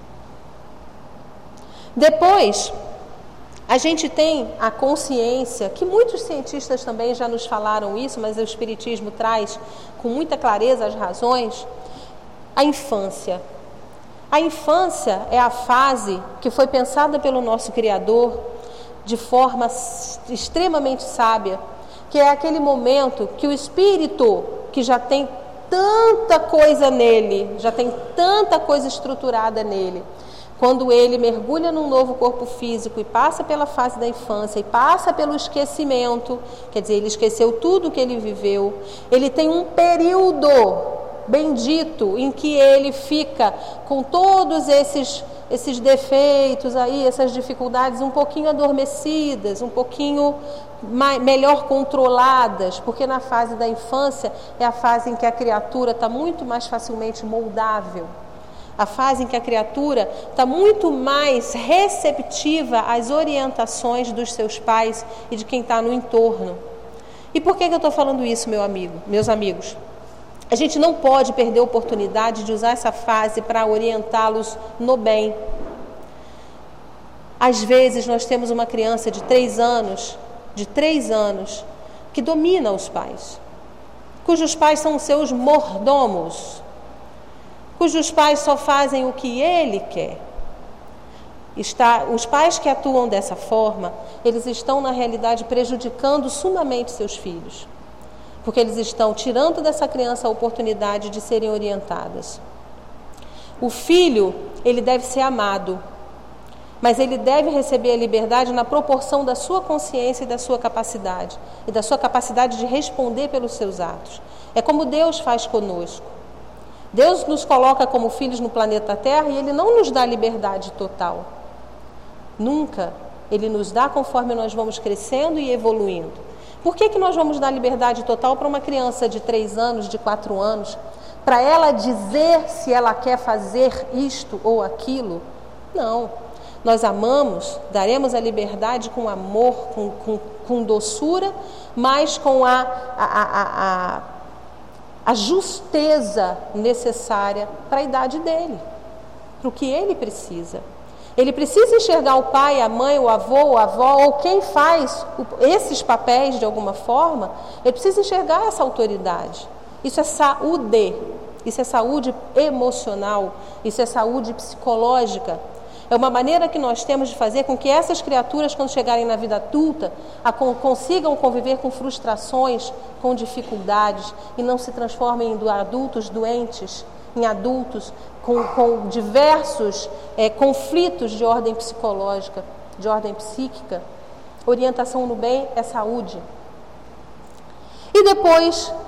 Speaker 5: Depois, a gente tem a consciência, que muitos cientistas também já nos falaram isso, mas o Espiritismo traz com muita clareza as razões, a infância. A infância é a fase que foi pensada pelo nosso Criador de forma extremamente sábia, que é aquele momento que o espírito, que já tem tanta coisa nele, já tem tanta coisa estruturada nele, quando ele mergulha num novo corpo físico e passa pela fase da infância e passa pelo esquecimento, quer dizer, ele esqueceu tudo que ele viveu, ele tem um período bendito em que ele fica com todos esses, esses defeitos aí, essas dificuldades um pouquinho adormecidas, um pouquinho mais, melhor controladas, porque na fase da infância é a fase em que a criatura está muito mais facilmente moldável. A fase em que a criatura está muito mais receptiva às orientações dos seus pais e de quem está no entorno. E por que que eu estou falando isso, meu amigo, meus amigos? A gente não pode perder a oportunidade de usar essa fase para orientá-los no bem. Às vezes nós temos uma criança de três anos, de três anos, que domina os pais, cujos pais são seus mordomos, cujos pais só fazem o que ele quer. Está, os pais que atuam dessa forma, eles estão na realidade prejudicando sumamente seus filhos, porque eles estão tirando dessa criança a oportunidade de serem orientadas. O filho, ele deve ser amado, mas ele deve receber a liberdade na proporção da sua consciência e da sua capacidade, e da sua capacidade de responder pelos seus atos. É como Deus faz conosco. Deus nos coloca como filhos no planeta Terra e Ele não nos dá liberdade total. Nunca. Ele nos dá conforme nós vamos crescendo e evoluindo. Por que que nós vamos dar liberdade total para uma criança de três anos, de quatro anos? Para ela dizer se ela quer fazer isto ou aquilo? Não. Nós amamos, daremos a liberdade com amor, com, com, com doçura, mas com a... a, a, a a justeza necessária para a idade dele, para o que ele precisa. Ele precisa enxergar o pai, a mãe, o avô, a avó, ou quem faz esses papéis de alguma forma, ele precisa enxergar essa autoridade. Isso é saúde, isso é saúde emocional, isso é saúde psicológica. É uma maneira que nós temos de fazer com que essas criaturas, quando chegarem na vida adulta, a, consigam conviver com frustrações, com dificuldades, e não se transformem em adultos doentes, em adultos com, com diversos é, conflitos de ordem psicológica, de ordem psíquica. Orientação no bem é saúde. E depois,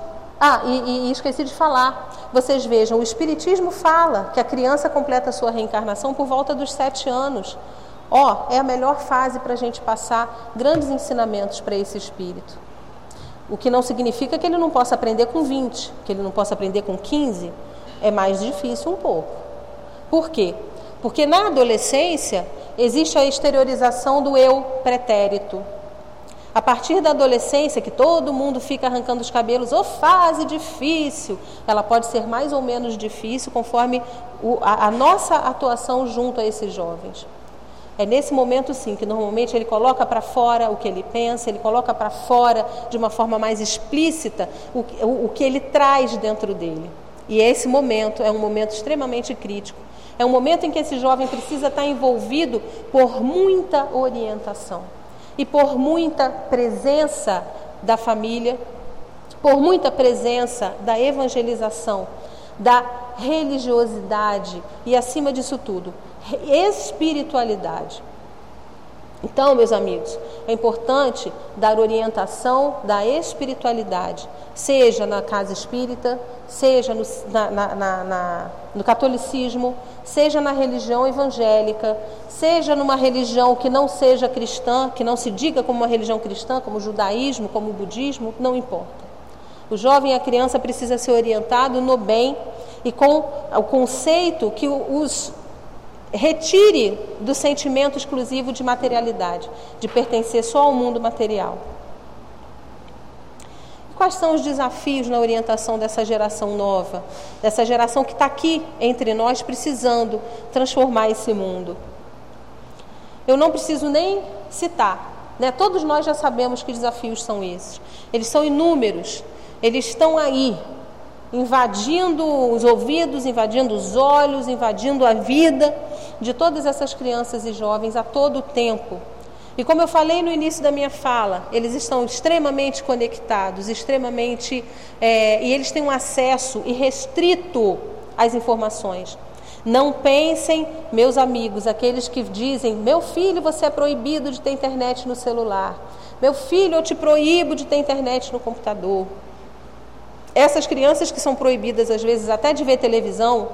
Speaker 5: Ah, e, e esqueci de falar. Vocês vejam, o Espiritismo fala que a criança completa a sua reencarnação por volta dos sete anos. Ó, é a melhor fase para a gente passar grandes ensinamentos para esse espírito. O que não significa que ele não possa aprender com vinte, que ele não possa aprender com quinze. É mais difícil um pouco. Por quê? Porque na adolescência existe a exteriorização do eu pretérito. A partir da adolescência, que todo mundo fica arrancando os cabelos, ô, fase difícil, ela pode ser mais ou menos difícil conforme o, a, a nossa atuação junto a esses jovens. É nesse momento, sim, que normalmente ele coloca para fora o que ele pensa, ele coloca para fora de uma forma mais explícita o, o, o que ele traz dentro dele. E esse momento é um momento extremamente crítico. É um momento em que esse jovem precisa estar envolvido por muita orientação e por muita presença da família, por muita presença da evangelização, da religiosidade e, acima disso tudo, espiritualidade. Então, meus amigos, é importante dar orientação da espiritualidade, seja na casa espírita, seja no, na, na, na, na, no catolicismo, seja na religião evangélica, seja numa religião que não seja cristã, que não se diga como uma religião cristã, como o judaísmo, como o budismo, não importa. O jovem e a criança precisa ser orientado no bem e com o conceito que os retire do sentimento exclusivo de materialidade, de pertencer só ao mundo material. Quais são os desafios na orientação dessa geração nova, dessa geração que está aqui entre nós precisando transformar esse mundo? Eu não preciso nem citar, né? Todos nós já sabemos que desafios são esses. Eles são inúmeros, eles estão aí, invadindo os ouvidos, invadindo os olhos, invadindo a vida de todas essas crianças e jovens a todo tempo. E como eu falei no início da minha fala, eles estão extremamente conectados, extremamente, é, e eles têm um acesso irrestrito às informações. Não pensem, meus amigos, aqueles que dizem, meu filho, você é proibido de ter internet no celular. Meu filho, eu te proíbo de ter internet no computador. Essas crianças que são proibidas, às vezes, até de ver televisão,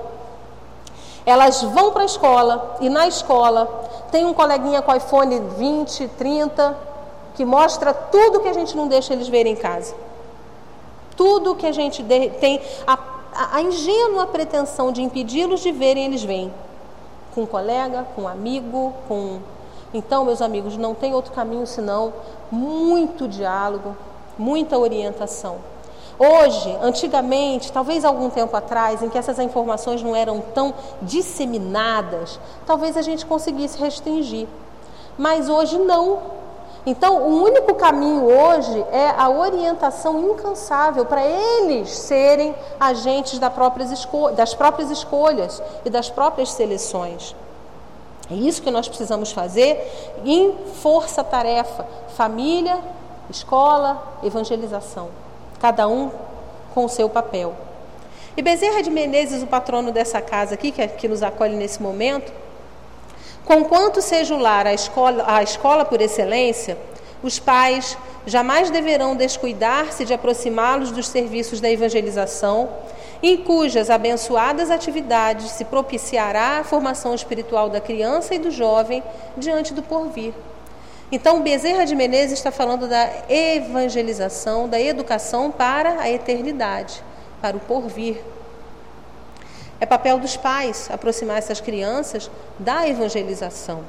Speaker 5: elas vão para a escola e na escola tem um coleguinha com iPhone vinte, trinta, que mostra tudo que a gente não deixa eles verem em casa. Tudo que a gente de, tem, a, a, a ingênua pretensão de impedi-los de verem, eles veem. Com um colega, com um amigo, com... Então, meus amigos, não tem outro caminho senão muito diálogo, muita orientação. Hoje, antigamente, talvez algum tempo atrás, em que essas informações não eram tão disseminadas, talvez a gente conseguisse restringir. Mas hoje não. Então, o único caminho hoje é a orientação incansável para eles serem agentes das próprias, escol- das próprias escolhas e das próprias seleções. É isso que nós precisamos fazer em força-tarefa, família, escola, evangelização. Cada um com o seu papel. E Bezerra de Menezes, o patrono dessa casa aqui, que, que nos acolhe nesse momento, conquanto seja o lar a escola, a escola por excelência, os pais jamais deverão descuidar-se de aproximá-los dos serviços da evangelização, em cujas abençoadas atividades se propiciará a formação espiritual da criança e do jovem diante do porvir. Então, Bezerra de Menezes está falando da evangelização, da educação para a eternidade, para o porvir. É papel dos pais aproximar essas crianças da evangelização.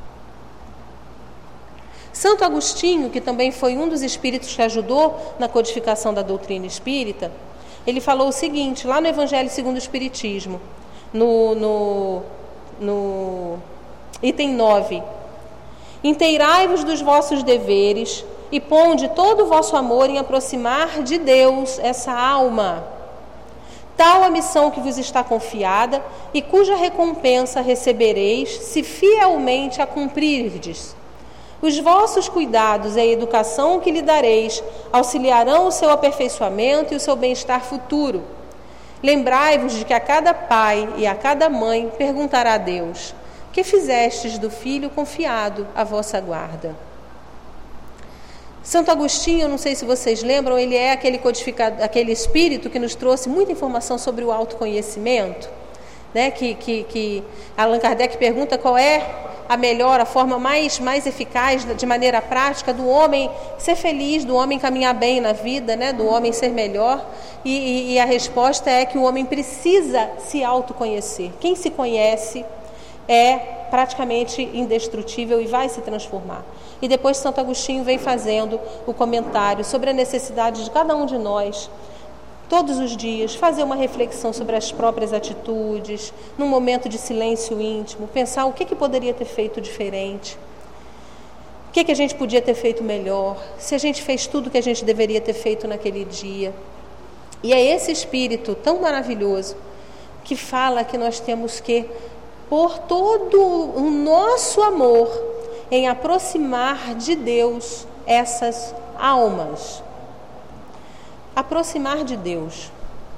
Speaker 5: Santo Agostinho, que também foi um dos espíritos que ajudou na codificação da doutrina espírita, ele falou o seguinte, lá no Evangelho segundo o Espiritismo, no, no, no item nove: inteirai-vos dos vossos deveres e ponde todo o vosso amor em aproximar de Deus essa alma. Tal a missão que vos está confiada e cuja recompensa recebereis se fielmente a cumprirdes. Os vossos cuidados e a educação que lhe dareis auxiliarão o seu aperfeiçoamento e o seu bem-estar futuro. Lembrai-vos de que a cada pai e a cada mãe perguntará a Deus: que fizestes do filho confiado à vossa guarda? Santo Agostinho, não sei se vocês lembram, ele é aquele codificado, aquele espírito que nos trouxe muita informação sobre o autoconhecimento, né? que, que, que Allan Kardec pergunta qual é a melhor, a forma mais, mais eficaz, de maneira prática, do homem ser feliz, do homem caminhar bem na vida, né? Do homem ser melhor. E, e, e a resposta é que o homem precisa se autoconhecer. Quem se conhece é praticamente indestrutível e vai se transformar. E depois Santo Agostinho vem fazendo o comentário sobre a necessidade de cada um de nós, todos os dias, fazer uma reflexão sobre as próprias atitudes, num momento de silêncio íntimo, pensar o que, que poderia ter feito diferente, o que, que a gente podia ter feito melhor, se a gente fez tudo o que a gente deveria ter feito naquele dia. E é esse espírito tão maravilhoso que fala que nós temos que pôr todo o nosso amor em aproximar de Deus essas almas. Aproximar de Deus.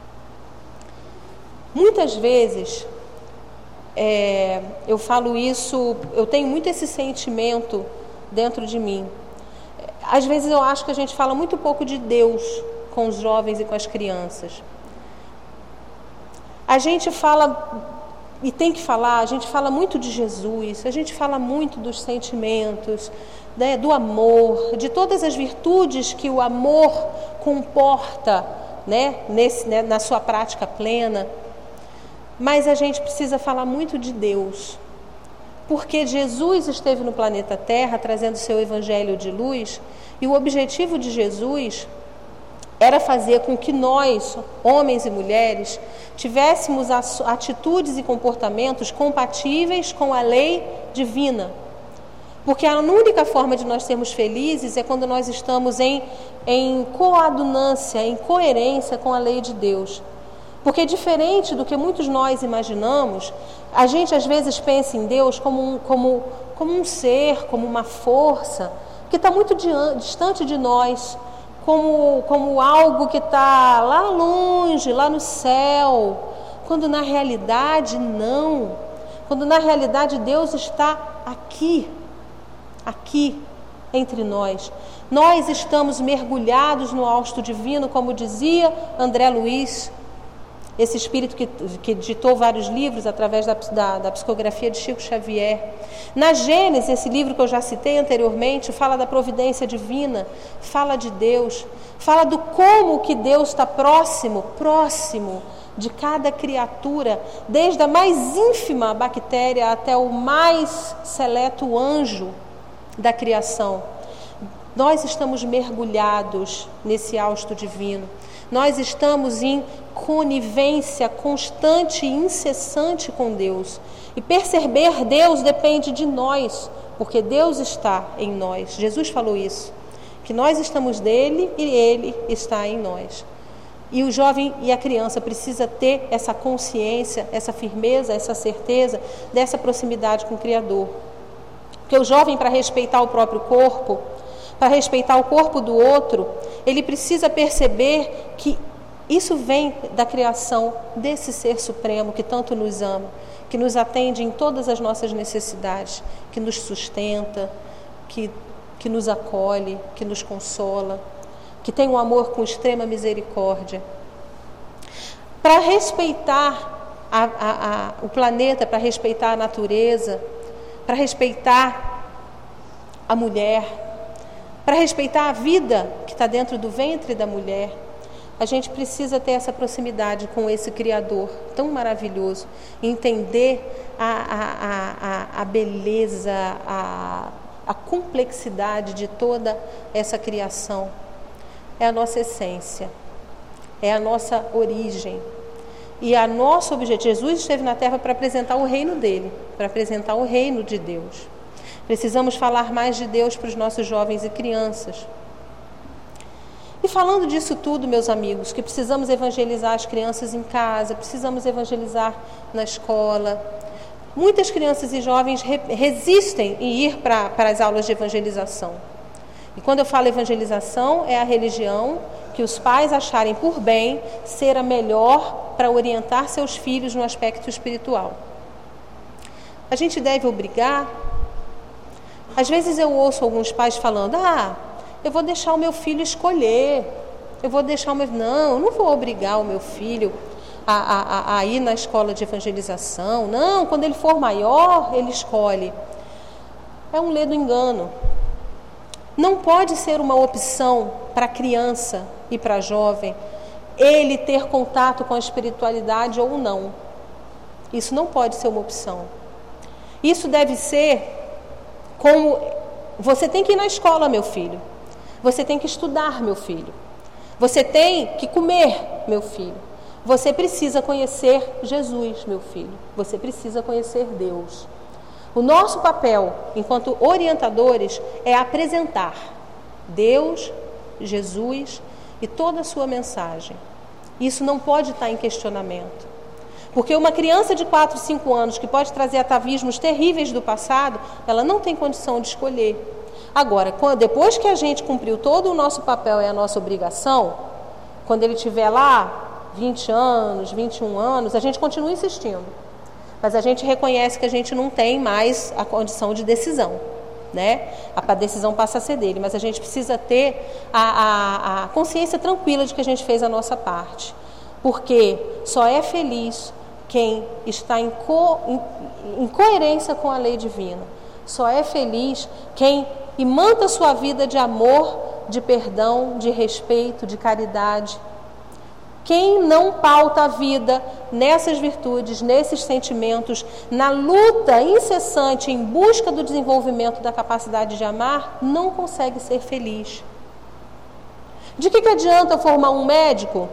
Speaker 5: Muitas vezes, é, eu falo isso, eu tenho muito esse sentimento dentro de mim. Às vezes eu acho que a gente fala muito pouco de Deus com os jovens e com as crianças. A gente fala, e tem que falar, a gente fala muito de Jesus, a gente fala muito dos sentimentos, né, do amor, de todas as virtudes que o amor comporta, né, nesse, né, na sua prática plena. Mas a gente precisa falar muito de Deus, porque Jesus esteve no planeta Terra trazendo seu evangelho de luz, e o objetivo de Jesus era fazer com que nós, homens e mulheres, tivéssemos atitudes e comportamentos compatíveis com a lei divina. Porque a única forma de nós sermos felizes é quando nós estamos em, em coadunância, em coerência com a lei de Deus. Porque diferente do que muitos nós imaginamos, a gente às vezes pensa em Deus como um, como, como um ser, como uma força, que está muito distante de nós, como, como algo que está lá longe, lá no céu, quando na realidade não. Quando na realidade Deus está aqui, aqui entre nós. Nós estamos mergulhados no hausto divino, como dizia André Luiz, esse espírito que, que ditou vários livros através da, da, da psicografia de Chico Xavier. Na Gênesis, esse livro que eu já citei anteriormente, fala da providência divina, fala de Deus, fala do como que Deus está próximo, próximo de cada criatura, desde a mais ínfima bactéria até o mais seleto anjo da criação. Nós estamos mergulhados nesse hausto divino. Nós estamos em conivência constante e incessante com Deus. E perceber Deus depende de nós, porque Deus está em nós. Jesus falou isso, que nós estamos dele e ele está em nós. E o jovem e a criança precisa ter essa consciência, essa firmeza, essa certeza dessa proximidade com o Criador. Porque o jovem, para respeitar o próprio corpo, para respeitar o corpo do outro, ele precisa perceber que isso vem da criação desse Ser Supremo que tanto nos ama, que nos atende em todas as nossas necessidades, que nos sustenta, que, que nos acolhe, que nos consola, que tem um amor com extrema misericórdia. Para respeitar a, a, a, o planeta, para respeitar a natureza, para respeitar a mulher, para respeitar a vida que está dentro do ventre da mulher, a gente precisa ter essa proximidade com esse Criador tão maravilhoso, entender a, a, a, a beleza, a, a complexidade de toda essa criação. É a nossa essência, é a nossa origem. E a nosso objetivo, Jesus esteve na Terra para apresentar o reino dele, para apresentar o reino de Deus. Precisamos falar mais de Deus para os nossos jovens e crianças. E falando disso tudo, meus amigos, que precisamos evangelizar as crianças em casa, precisamos evangelizar na escola. Muitas crianças e jovens re- resistem em ir para, para as aulas de evangelização. E quando eu falo evangelização, é a religião que os pais acharem por bem ser a melhor para orientar seus filhos no aspecto espiritual. A gente deve obrigar? Às vezes eu ouço alguns pais falando, ah, eu vou deixar o meu filho escolher. Eu vou deixar o meu... Não, eu não vou obrigar o meu filho a, a, a ir na escola de evangelização. Não, quando ele for maior, ele escolhe. É um ledo engano. Não pode ser uma opção para a criança e para a jovem ele ter contato com a espiritualidade ou não. Isso não pode ser uma opção. Isso deve ser como... Você tem que ir na escola, meu filho. Você tem que estudar, meu filho. Você tem que comer, meu filho. Você precisa conhecer Jesus, meu filho. Você precisa conhecer Deus. O nosso papel, enquanto orientadores, é apresentar Deus, Jesus e toda a sua mensagem. Isso não pode estar em questionamento. Porque uma criança de quatro, cinco anos que pode trazer atavismos terríveis do passado, ela não tem condição de escolher. Agora, depois que a gente cumpriu todo o nosso papel e a nossa obrigação, quando ele tiver lá vinte anos, vinte e um anos, a gente continua insistindo. Mas a gente reconhece que a gente não tem mais a condição de decisão, né? A decisão passa a ser dele, mas a gente precisa ter a, a, a consciência tranquila de que a gente fez a nossa parte. Porque só é feliz quem está em, co, em, em coerência com a lei divina. Só é feliz quem imanta a sua vida de amor, de perdão, de respeito, de caridade. Quem não pauta a vida nessas virtudes, nesses sentimentos, na luta incessante em busca do desenvolvimento da capacidade de amar, não consegue ser feliz. De que, que adianta formar um médico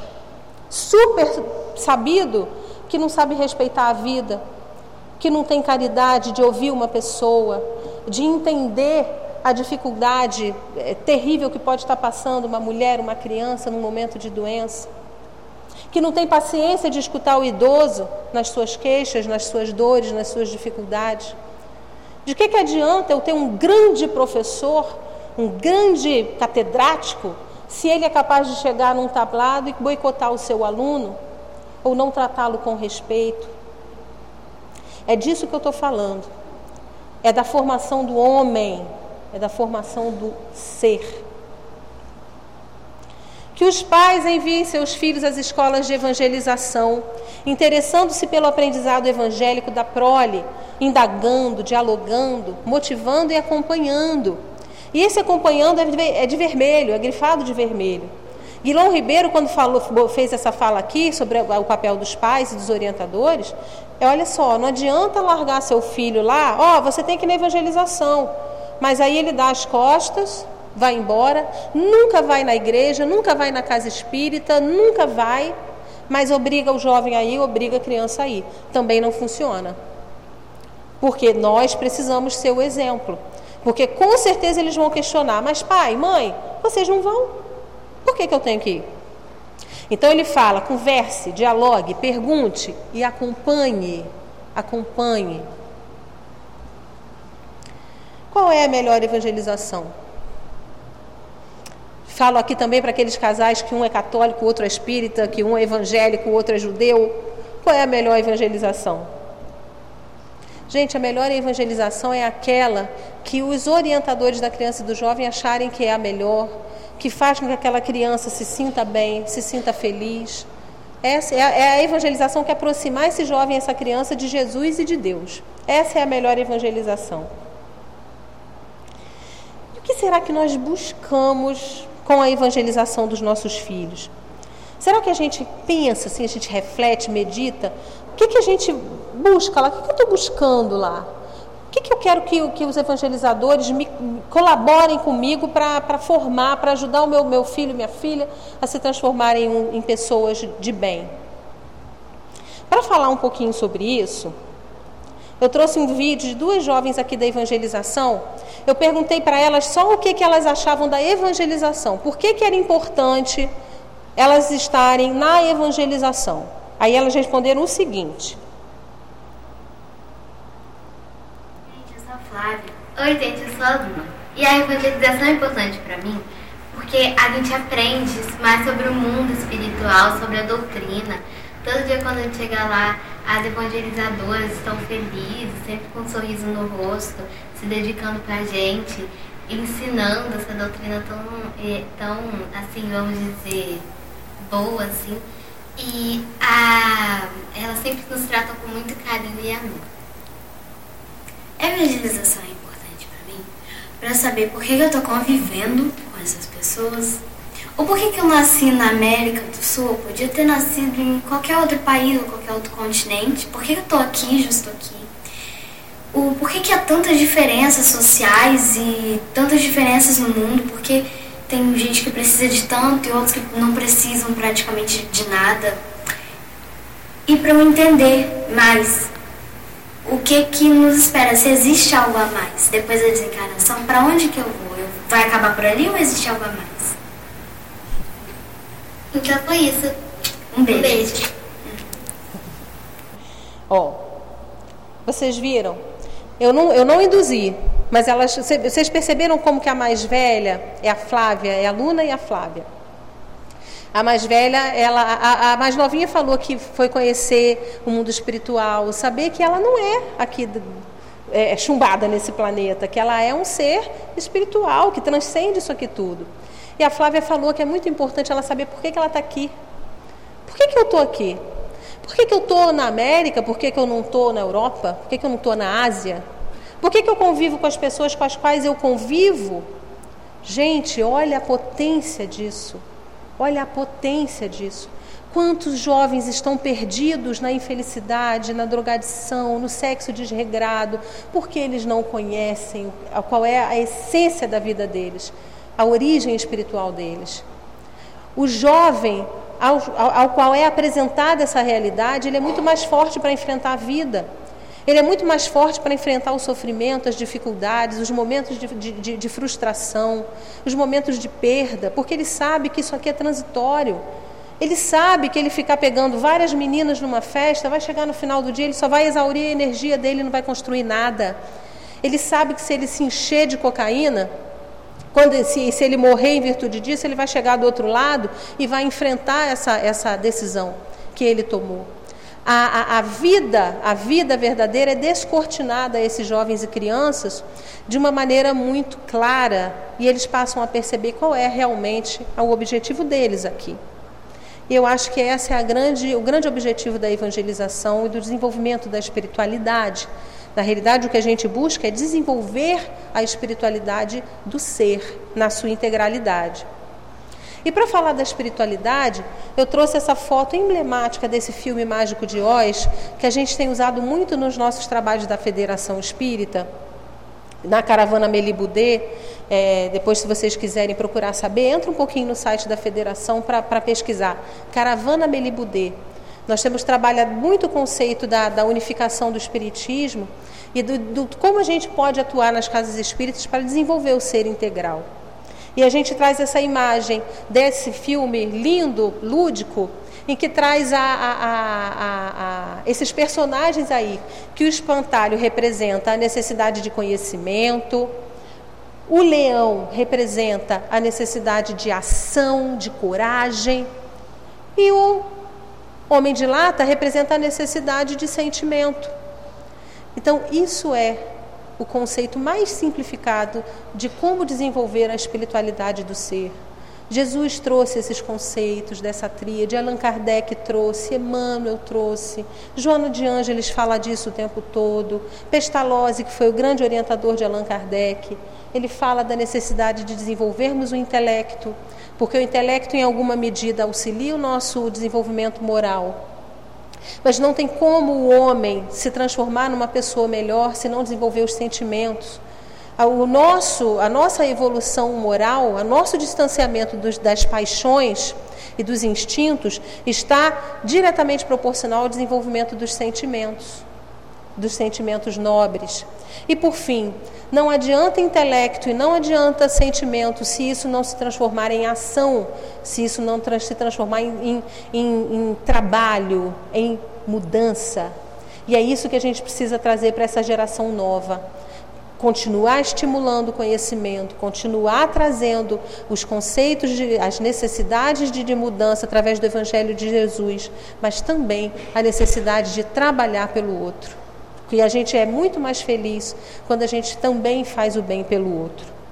Speaker 5: super sabido que não sabe respeitar a vida, que não tem caridade de ouvir uma pessoa, de entender a dificuldade é, terrível que pode estar passando uma mulher, uma criança num momento de doença, que não tem paciência de escutar o idoso nas suas queixas, nas suas dores, nas suas dificuldades. De que, que adianta eu ter um grande professor, um grande catedrático, se ele é capaz de chegar num tablado e boicotar o seu aluno, ou não tratá-lo com respeito? É disso que eu estou falando. É da formação do homem, é da formação do ser. Que os pais enviem seus filhos às escolas de evangelização, interessando-se pelo aprendizado evangélico da prole, indagando, dialogando, motivando e acompanhando. E esse acompanhando é de vermelho, é grifado de vermelho. Guilherme Ribeiro, quando falou, fez essa fala aqui sobre o papel dos pais e dos orientadores, é, olha só, não adianta largar seu filho lá, ó, oh, você tem que ir na evangelização, mas aí ele dá as costas, vai embora, nunca vai na igreja, nunca vai na casa espírita, nunca vai, mas obriga o jovem a ir, obriga a criança a ir. Também não funciona. Porque nós precisamos ser o exemplo. Porque com certeza eles vão questionar, mas pai, mãe, vocês não vão? Por que que eu tenho que ir? Então ele fala, converse, dialogue, pergunte e acompanhe, acompanhe. Qual é a melhor evangelização? Falo aqui também para aqueles casais que um é católico, o outro é espírita, que um é evangélico, o outro é judeu. Qual é a melhor evangelização? Gente, a melhor evangelização é aquela que os orientadores da criança e do jovem acharem que é a melhor, que faz com que aquela criança se sinta bem, se sinta feliz. Essa é a, é a evangelização que aproximar esse jovem, essa criança de Jesus e de Deus. Essa é a melhor evangelização. E o que será que nós buscamos com a evangelização dos nossos filhos? Será que a gente pensa, assim, a gente reflete, medita? O que, que a gente busca lá? O que, que eu estou buscando lá? O que, que eu quero que, que os evangelizadores me colaborem comigo para formar, para ajudar o meu, meu filho, minha filha a se transformarem em, em pessoas de bem? Para falar um pouquinho sobre isso, eu trouxe um vídeo de duas jovens aqui da evangelização. Eu perguntei para elas só o que, que elas achavam da evangelização. Por que, que era importante elas estarem na evangelização? Aí elas responderam o seguinte.
Speaker 6: Flávia. Oi, gente, eu sou a Luna. E a evangelização é importante para mim porque a gente aprende mais sobre o mundo espiritual, sobre a doutrina. Todo dia quando a gente chega lá, as evangelizadoras estão felizes, sempre com um sorriso no rosto, se dedicando pra gente. ensinando essa doutrina tão, tão assim, vamos dizer, boa, assim. E a, ela sempre nos trata com muito carinho e amor. A evangelização é importante para mim, para saber por que eu estou convivendo com essas pessoas, ou por que eu nasci na América do Sul. Eu podia ter nascido em qualquer outro país ou qualquer outro continente. Por que eu estou aqui, justo aqui? O, por que, que há tantas diferenças sociais e tantas diferenças no mundo? Porque tem gente que precisa de tanto e outros que não precisam praticamente de nada. E para eu entender mais o que que nos espera, se existe algo a mais depois da desencarnação, para onde que eu vou? Eu, vai acabar por ali ou existe algo a mais? Então foi isso.
Speaker 5: Um beijo. Um beijo. Ó, vocês viram? Eu não, eu não induzi, mas elas, vocês perceberam como que a mais velha é a Flávia, é a Luna e a Flávia. A mais velha, ela, a, a mais novinha falou que foi conhecer o mundo espiritual, saber que ela não é aqui é, chumbada nesse planeta, que ela é um ser espiritual, que transcende isso aqui tudo. E a Flávia falou que é muito importante ela saber por que, que ela está aqui. Por que, que eu estou aqui? Por que, que eu estou na América? Por que, que eu não estou na Europa? Por que, que eu não estou na Ásia? Por que, que eu convivo com as pessoas com as quais eu convivo? Gente, olha a potência disso. Olha a potência disso. Quantos jovens estão perdidos na infelicidade, na drogadição, no sexo desregrado, porque eles não conhecem qual é a essência da vida deles, a origem espiritual deles. O jovem ao, ao, ao qual é apresentada essa realidade, ele é muito mais forte para enfrentar a vida. Ele é muito mais forte para enfrentar o sofrimento, as dificuldades, os momentos de, de, de frustração, os momentos de perda, porque ele sabe que isso aqui é transitório. Ele sabe que ele ficar pegando várias meninas numa festa, vai chegar no final do dia, ele só vai exaurir a energia dele e não vai construir nada. Ele sabe que se ele se encher de cocaína, quando, se, se ele morrer em virtude disso, ele vai chegar do outro lado e vai enfrentar essa, essa decisão que ele tomou. A, a, a vida, a vida verdadeira é descortinada a esses jovens e crianças de uma maneira muito clara, e eles passam a perceber qual é realmente o objetivo deles aqui. E eu acho que esse é a grande, o grande objetivo da evangelização e do desenvolvimento da espiritualidade. Na realidade, o que a gente busca é desenvolver a espiritualidade do ser na sua integralidade. E para falar da espiritualidade, eu trouxe essa foto emblemática desse filme Mágico de Oz, que a gente tem usado muito nos nossos trabalhos da Federação Espírita, na Caravana Melibudê. É, depois, se vocês quiserem procurar saber, entra um pouquinho no site da Federação para pesquisar. Caravana Melibudê. Nós temos trabalhado muito o conceito da, da unificação do espiritismo e do, do como a gente pode atuar nas casas espíritas para desenvolver o ser integral. E a gente traz essa imagem desse filme lindo, lúdico, em que traz a, a, a, a, a, esses personagens aí, que o espantalho representa a necessidade de conhecimento, o leão representa a necessidade de ação, de coragem, e o homem de lata representa a necessidade de sentimento. Então, isso é o conceito mais simplificado de como desenvolver a espiritualidade do ser. Jesus trouxe esses conceitos dessa tríade, Allan Kardec trouxe, Emmanuel trouxe, Joana de Ângeles fala disso o tempo todo, Pestalozzi, que foi o grande orientador de Allan Kardec, ele fala da necessidade de desenvolvermos o intelecto, porque o intelecto, em alguma medida, auxilia o nosso desenvolvimento moral. Mas não tem como o homem se transformar numa pessoa melhor se não desenvolver os sentimentos. O nosso, a nossa evolução moral, o nosso distanciamento dos, das paixões e dos instintos está diretamente proporcional ao desenvolvimento dos sentimentos, dos sentimentos nobres. E, por fim, não adianta intelecto e não adianta sentimento se isso não se transformar em ação, se isso não trans, se transformar em, em, em trabalho, em mudança. E é isso que a gente precisa trazer para essa geração nova. Continuar estimulando o conhecimento, continuar trazendo os conceitos, de, as necessidades de, de mudança através do Evangelho de Jesus, mas também a necessidade de trabalhar pelo outro. Porque a gente é muito mais feliz quando a gente também faz o bem pelo outro.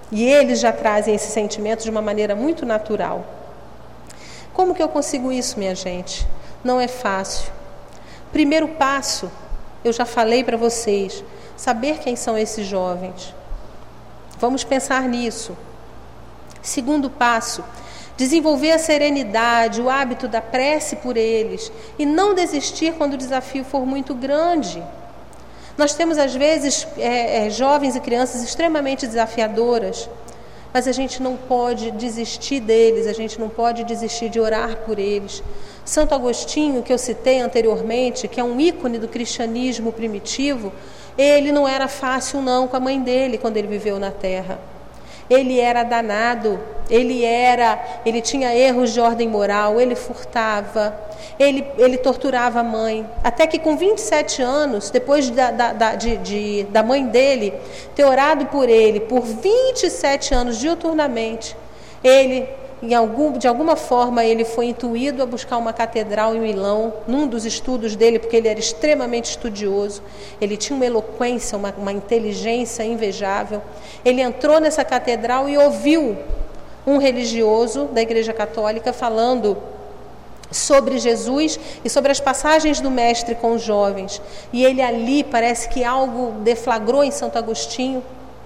Speaker 5: E eles já trazem esse sentimento de uma maneira muito natural. Como que eu consigo isso, minha gente? Não é fácil. Primeiro passo, eu já falei para vocês, saber quem são esses jovens. Vamos pensar nisso. Segundo passo, desenvolver a serenidade, o hábito da prece por eles e não desistir quando o desafio for muito grande. Nós temos, às vezes, é, é, jovens e crianças extremamente desafiadoras, mas a gente não pode desistir deles, a gente não pode desistir de orar por eles. Santo Agostinho, que eu citei anteriormente, que é um ícone do cristianismo primitivo, ele não era fácil não com a mãe dele quando ele viveu na terra. Ele era danado, ele era, ele tinha erros de ordem moral, ele furtava, ele, ele torturava a mãe. Até que com vinte e sete anos, depois da, da, da, de, de, da mãe dele ter orado por ele por vinte e sete anos diuturnamente, ele, em algum, de alguma forma, ele foi intuído a buscar uma catedral em Milão, num dos estudos dele, porque ele era extremamente estudioso, ele tinha uma eloquência, uma, uma inteligência invejável. Ele entrou nessa catedral e ouviu um religioso da Igreja Católica falando sobre Jesus e sobre as passagens do Mestre com os jovens. E ele ali, parece que algo deflagrou em Santo Agostinho,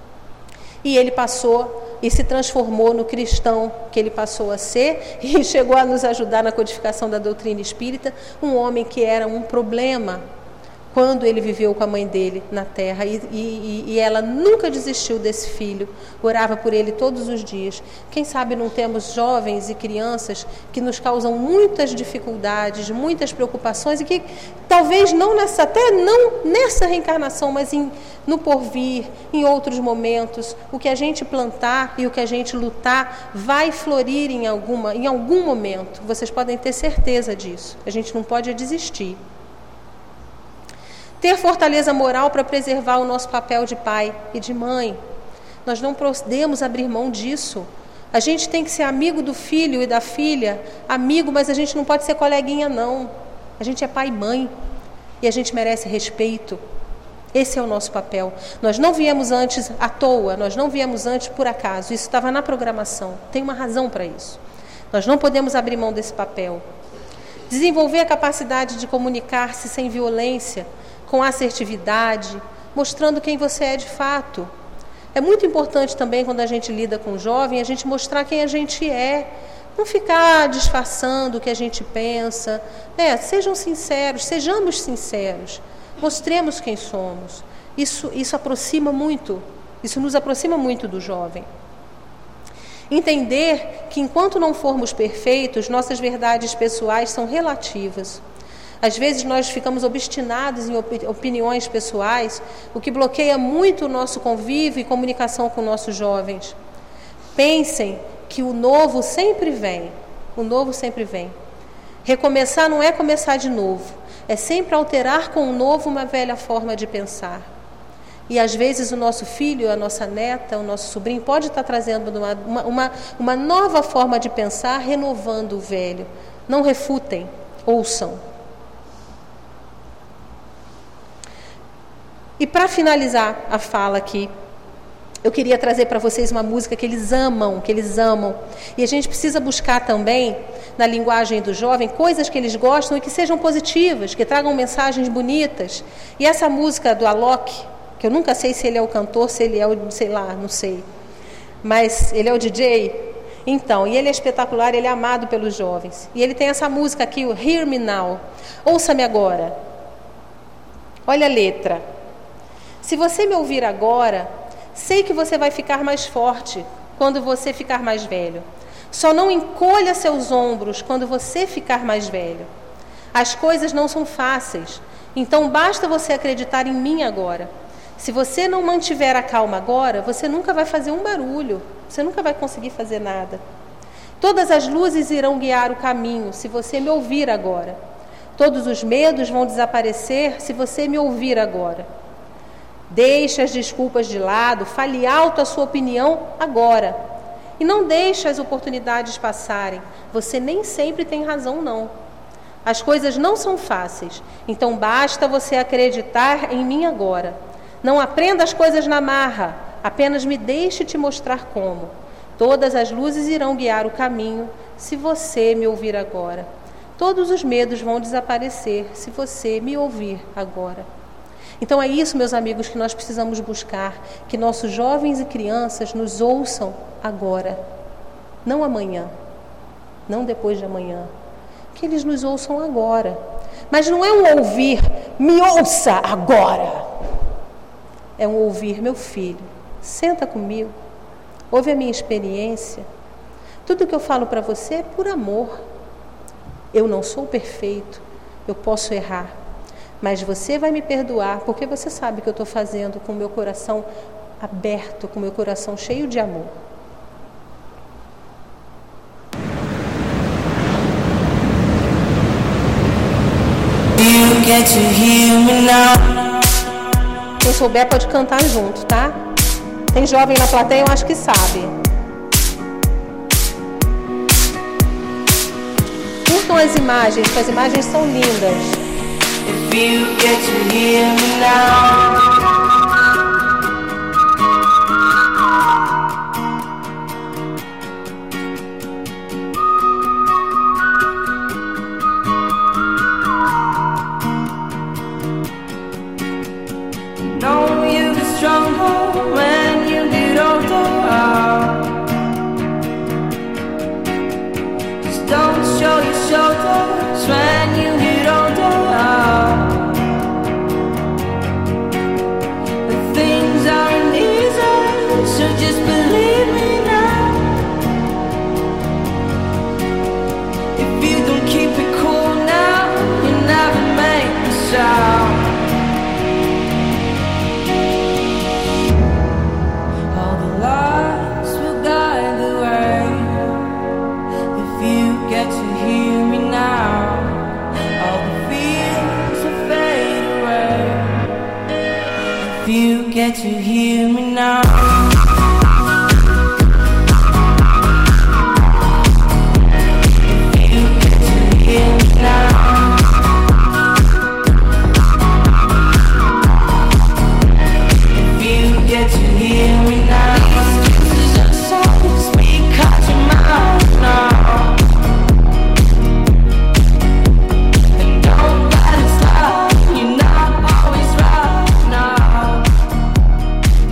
Speaker 5: e ele passou e se transformou no cristão que ele passou a ser e chegou a nos ajudar na codificação da doutrina espírita, um homem que era um problema quando ele viveu com a mãe dele na terra, e, e, e ela nunca desistiu desse filho, orava por ele todos os dias. Quem sabe não temos jovens e crianças que nos causam muitas dificuldades, muitas preocupações, e que talvez não nessa, até não nessa reencarnação, mas em, no porvir, em outros momentos, o que a gente plantar e o que a gente lutar vai florir em, alguma, em algum momento. Vocês podem ter certeza disso. A gente não pode desistir. Ter fortaleza moral para preservar o nosso papel de pai e de mãe. Nós não podemos abrir mão disso. A gente tem que ser amigo do filho e da filha, amigo, mas a gente não pode ser coleguinha, não. A gente é pai e mãe e a gente merece respeito. Esse é o nosso papel. Nós não viemos antes à toa, nós não viemos antes por acaso. Isso estava na programação. Tem uma razão para isso. Nós não podemos abrir mão desse papel. Desenvolver a capacidade de comunicar-se sem violência, com assertividade, mostrando quem você é de fato. É muito importante também, quando a gente lida com o jovem, a gente mostrar quem a gente é. Não ficar disfarçando o que a gente pensa. É, sejam sinceros, sejamos sinceros. Mostremos quem somos. Isso, isso aproxima muito, isso nos aproxima muito do jovem. Entender que, enquanto não formos perfeitos, nossas verdades pessoais são relativas. Às vezes nós ficamos obstinados em opiniões pessoais, o que bloqueia muito o nosso convívio e comunicação com nossos jovens. Pensem que o novo sempre vem, o novo sempre vem. Recomeçar não é começar de novo, é sempre alterar com o novo uma velha forma de pensar. E às vezes o nosso filho, a nossa neta, o nosso sobrinho pode estar trazendo uma, uma, uma nova forma de pensar, renovando o velho. Não refutem, ouçam. E para finalizar a fala aqui, eu queria trazer para vocês uma música que eles amam, que eles amam. E a gente precisa buscar também, na linguagem do jovem, coisas que eles gostam e que sejam positivas, que tragam mensagens bonitas. E essa música do Alok, que eu nunca sei se ele é o cantor, se ele é o, sei lá, não sei. Mas ele é o D J. Então, e ele é espetacular, ele é amado pelos jovens. E ele tem essa música aqui, o Hear Me Now. Ouça-me agora. Olha a letra. Se você me ouvir agora, sei que você vai ficar mais forte quando você ficar mais velho. Só não encolha seus ombros quando você ficar mais velho. As coisas não são fáceis, então basta você acreditar em mim agora. Se você não mantiver a calma agora, você nunca vai fazer um barulho, você nunca vai conseguir fazer nada. Todas as luzes irão guiar o caminho se você me ouvir agora. Todos os medos vão desaparecer se você me ouvir agora. Deixe as desculpas de lado, fale alto a sua opinião agora. E não deixe as oportunidades passarem. Você nem sempre tem razão, não. As coisas não são fáceis, então basta você acreditar em mim agora. Não aprenda as coisas na marra, Apenas me deixe te mostrar como. Todas as luzes irão guiar o caminho, se você me ouvir agora. Todos os medos vão desaparecer, se você me ouvir agora. Então é isso, meus amigos, que nós precisamos buscar, que nossos jovens e crianças nos ouçam agora, não amanhã, não depois de amanhã, que eles nos ouçam agora. Mas não é um ouvir, me ouça agora. É um ouvir, meu filho, senta comigo, ouve a minha experiência. Tudo que eu falo para você é por amor. Eu não sou perfeito, eu posso errar, mas você vai me perdoar, porque você sabe que eu estou fazendo com o meu coração aberto, com o meu coração cheio de amor. Quem souber pode cantar junto, tá? Tem jovem na plateia, eu acho que sabe. Curtam as imagens, porque as imagens são lindas. If you get to hear me now. Know you get stronger when you get older. Just don't show your shoulders when you get older. The things aren't easy, so just believe me now. If you don't keep it cool now, you never make the sound. All the lights will guide the way. If you get to hear me now, all the fears will fade away. If you get to hear me now. If you get to hear me now. If you get to hear me now. Excuses and songs speak out your mouth now. And don't let it stop, you're not always right now.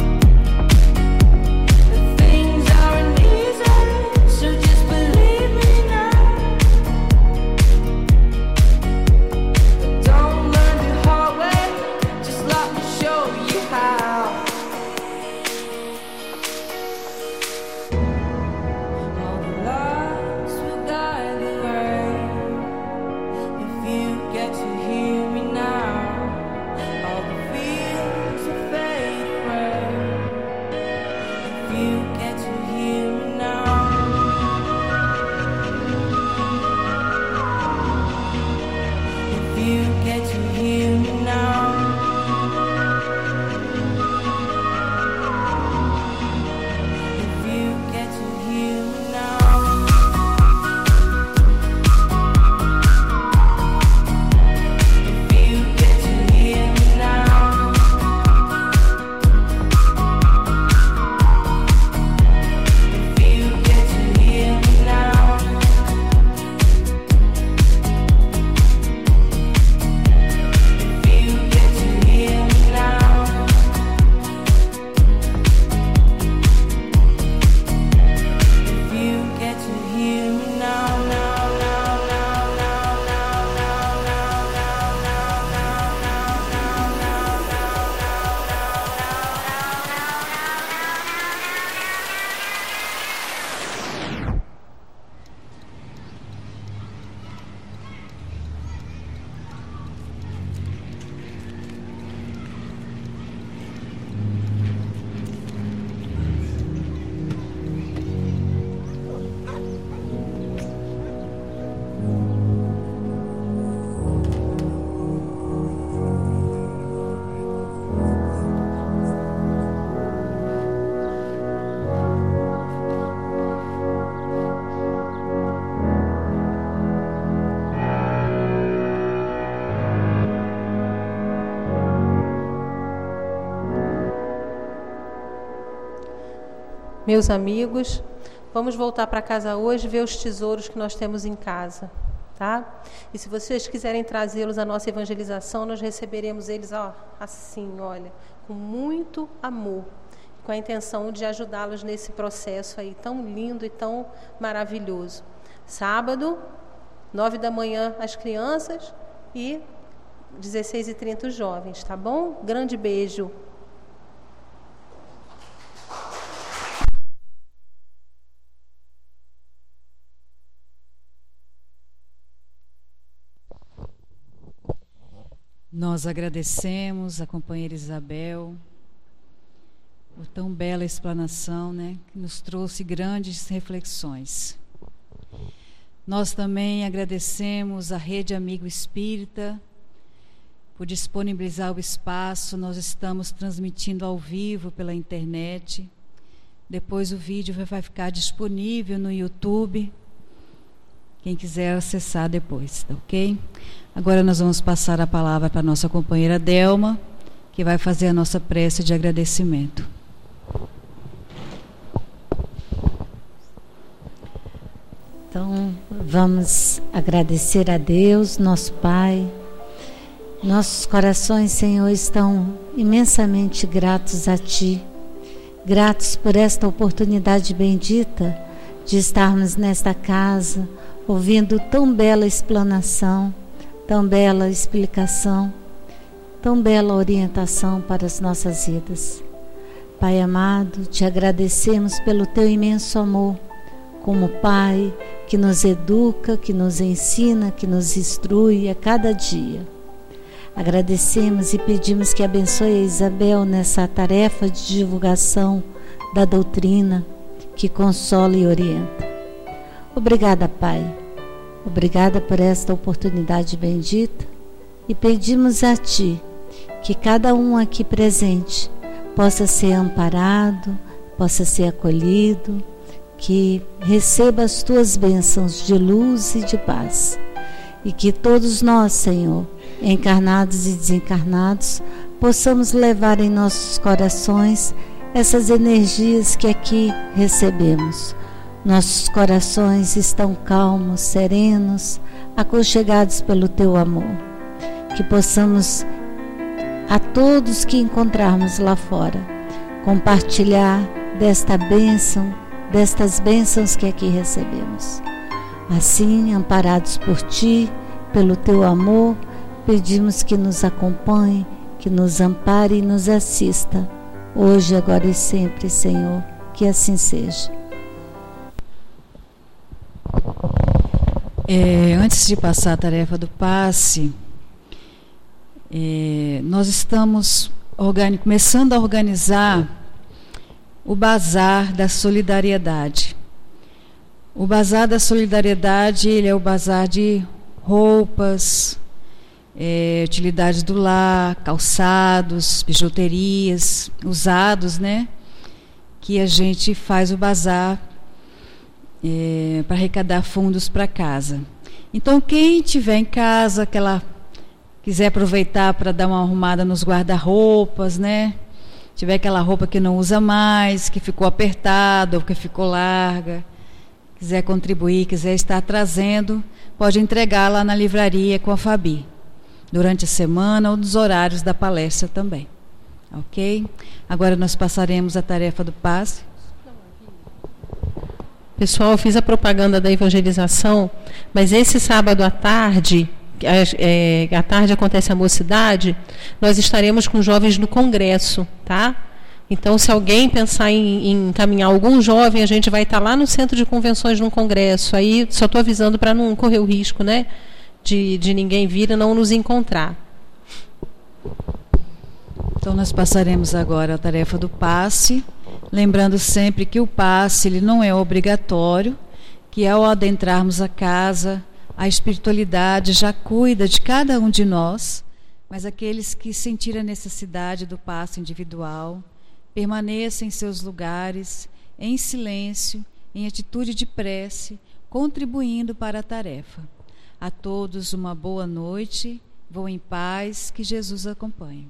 Speaker 5: meus amigos, vamos voltar para casa hoje e ver os tesouros que nós temos em casa, tá? E se vocês quiserem trazê-los à nossa evangelização, nós receberemos eles, ó, assim, olha, com muito amor, com a intenção de ajudá-los nesse processo aí tão lindo e tão maravilhoso. Sábado, nove da manhã, as crianças e dezesseis e trinta os jovens, tá bom? Grande beijo.
Speaker 3: Nós agradecemos a companheira Isabel por tão bela explanação, né, que nos trouxe grandes reflexões. Nós também agradecemos a Rede Amigo Espírita por disponibilizar o espaço. Nós estamos transmitindo ao vivo pela internet. Depois o vídeo vai ficar disponível no YouTube. Quem quiser acessar depois, tá ok? Agora nós vamos passar a palavra para a nossa companheira Delma, que vai fazer a nossa prece de agradecimento.
Speaker 7: Então, vamos agradecer a Deus, nosso Pai. Nossos corações, Senhor, estão imensamente gratos a Ti. Gratos por esta oportunidade bendita de estarmos nesta casa, ouvindo tão bela explanação, tão bela explicação, tão bela orientação para as nossas vidas. Pai amado, Te agradecemos pelo Teu imenso amor, como Pai que nos educa, que nos ensina, que nos instrui a cada dia. Agradecemos e pedimos que abençoe a Isabel nessa tarefa de divulgação da doutrina, que consola e orienta. Obrigada, Pai. Obrigada por esta oportunidade bendita e pedimos a Ti que cada um aqui presente possa ser amparado, possa ser acolhido, que receba as Tuas bênçãos de luz e de paz, e que todos nós, Senhor, encarnados e desencarnados, possamos levar em nossos corações essas energias que aqui recebemos. Nossos corações estão calmos, serenos, aconchegados pelo Teu amor. Que possamos, a todos que encontrarmos lá fora, compartilhar desta bênção, destas bênçãos que aqui recebemos. Assim, amparados por Ti, pelo Teu amor, pedimos que nos acompanhe, que nos ampare e nos assista, hoje, agora e sempre, Senhor, que assim seja.
Speaker 3: É, antes de passar a tarefa do passe, é, nós estamos organi- começando a organizar o Bazar da Solidariedade. O Bazar da Solidariedade, ele é o bazar de roupas, é, utilidades do lar, calçados, bijuterias, usados, né? Que a gente faz o bazar É, para arrecadar fundos para casa. Então, quem tiver em casa, que ela quiser aproveitar para dar uma arrumada nos guarda-roupas, né? Tiver aquela roupa que não usa mais, que ficou apertada ou que ficou larga, quiser contribuir, quiser estar trazendo, pode entregar lá na livraria com a Fabi, durante a semana ou nos horários da palestra também. Ok? Agora nós passaremos a tarefa do passe.
Speaker 5: Pessoal, eu fiz a propaganda da evangelização, mas esse sábado à tarde, é, à tarde acontece a mocidade, nós estaremos com jovens no congresso, tá? Então, se alguém pensar em, em encaminhar algum jovem, a gente vai estar lá no centro de convenções no congresso. Aí, só estou avisando para não correr o risco, né, de, de ninguém vir e não nos encontrar.
Speaker 3: Então, nós passaremos agora a tarefa do passe, lembrando sempre que o passe ele não é obrigatório, que ao adentrarmos a casa, a espiritualidade já cuida de cada um de nós, mas aqueles que sentirem a necessidade do passe individual, permaneçam em seus lugares, em silêncio, em atitude de prece, contribuindo para a tarefa. A todos uma boa noite, vão em paz, que Jesus acompanhe.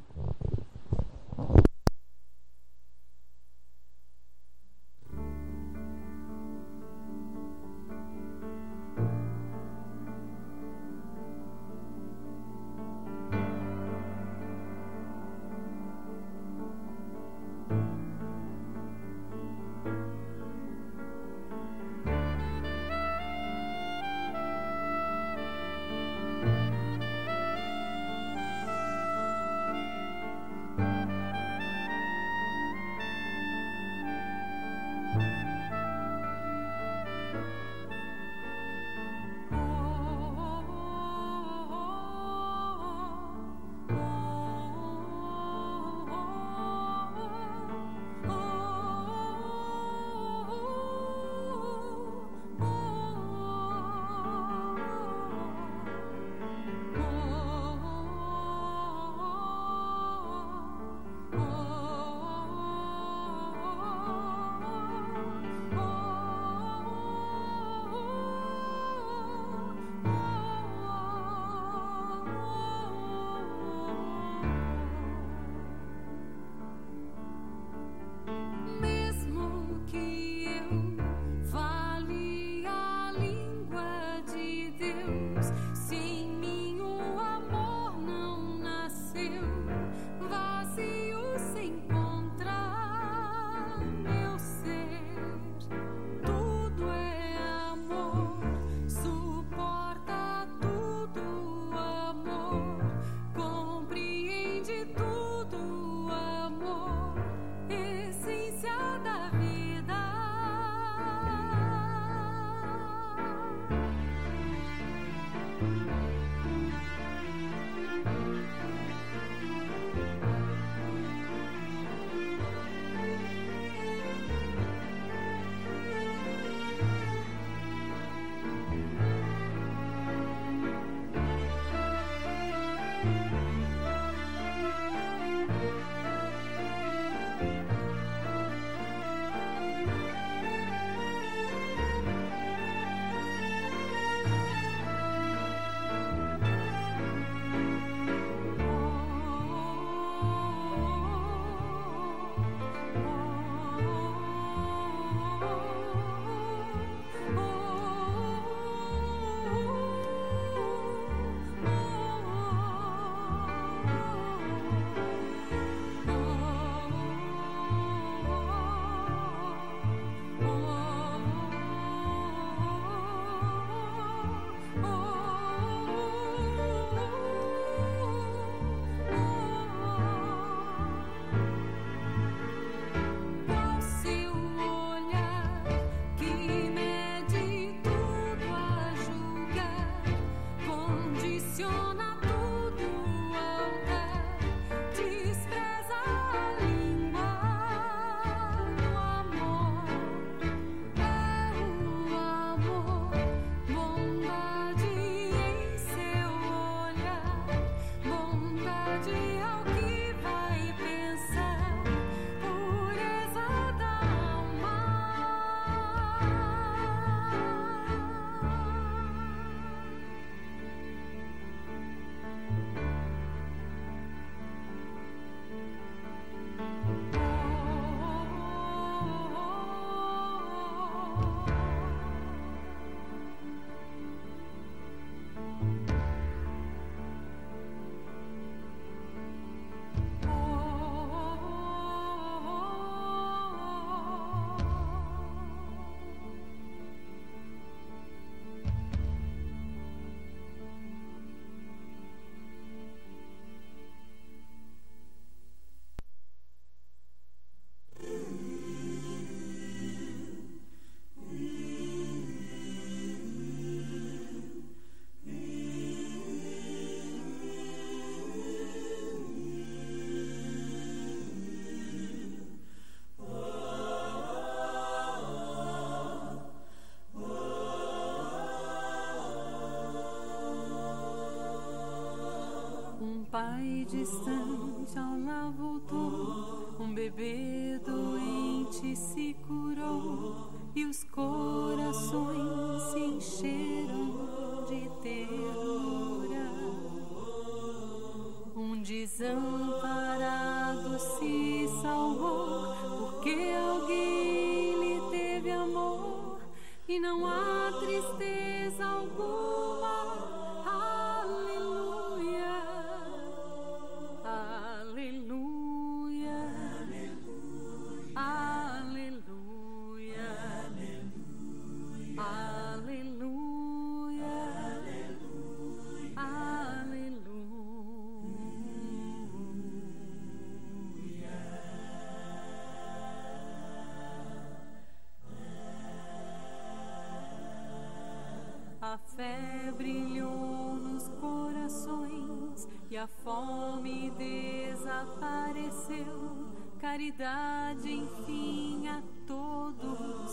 Speaker 2: pai distante ao lar voltou, um bebê doente se curou e os corações se encheram de ternura. Um desamparado se salvou porque alguém lhe teve amor e não há tristeza alguma. Aleluia, aleluia, aleluia, aleluia, aleluia. A fé brilhou nos corações e a fome desapareceu. Caridade, enfim, a todos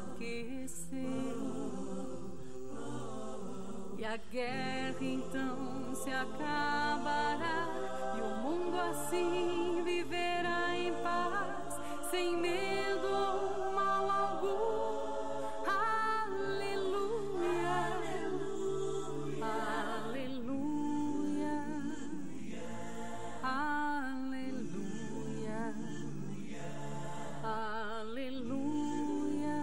Speaker 2: aqueceu. E a guerra então se acabará e o mundo assim viverá em paz, sem medo ou mal algum. Aleluia,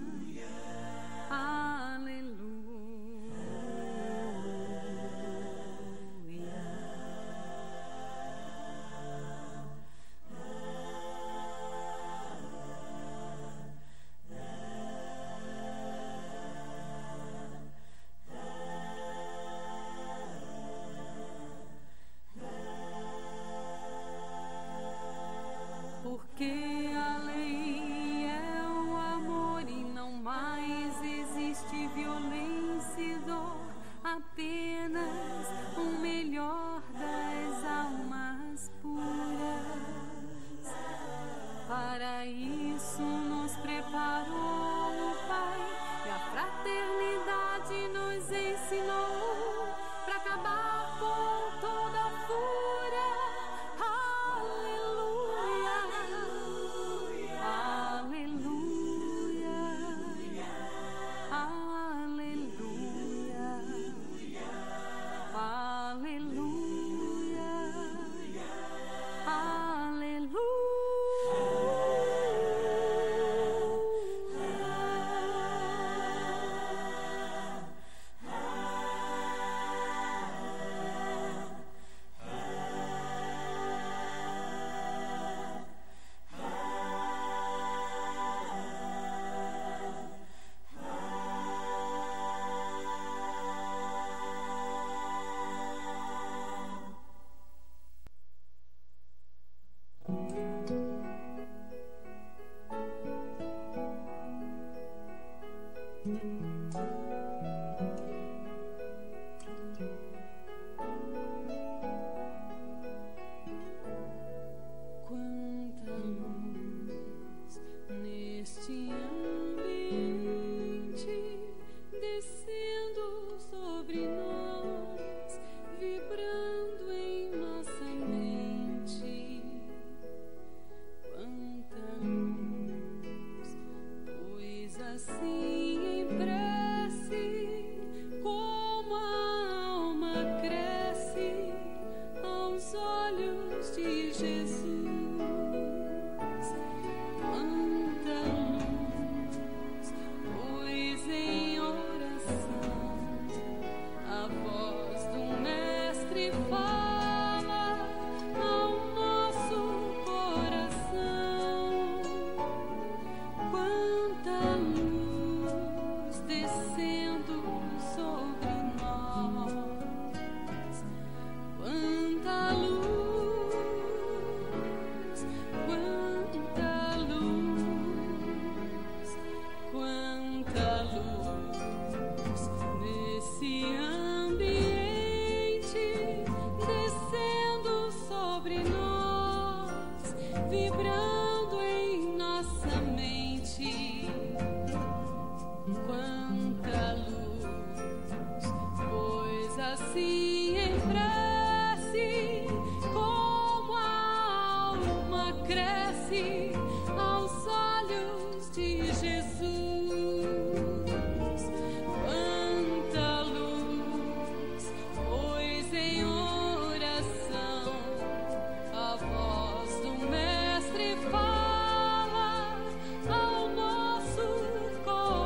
Speaker 2: porque a lei é o amor e não mais existe violência e dor, apenas o melhor das almas puras. Para isso nos preparou o Pai e a fraternidade nos ensinou para acabar com toda a fúria.
Speaker 8: Música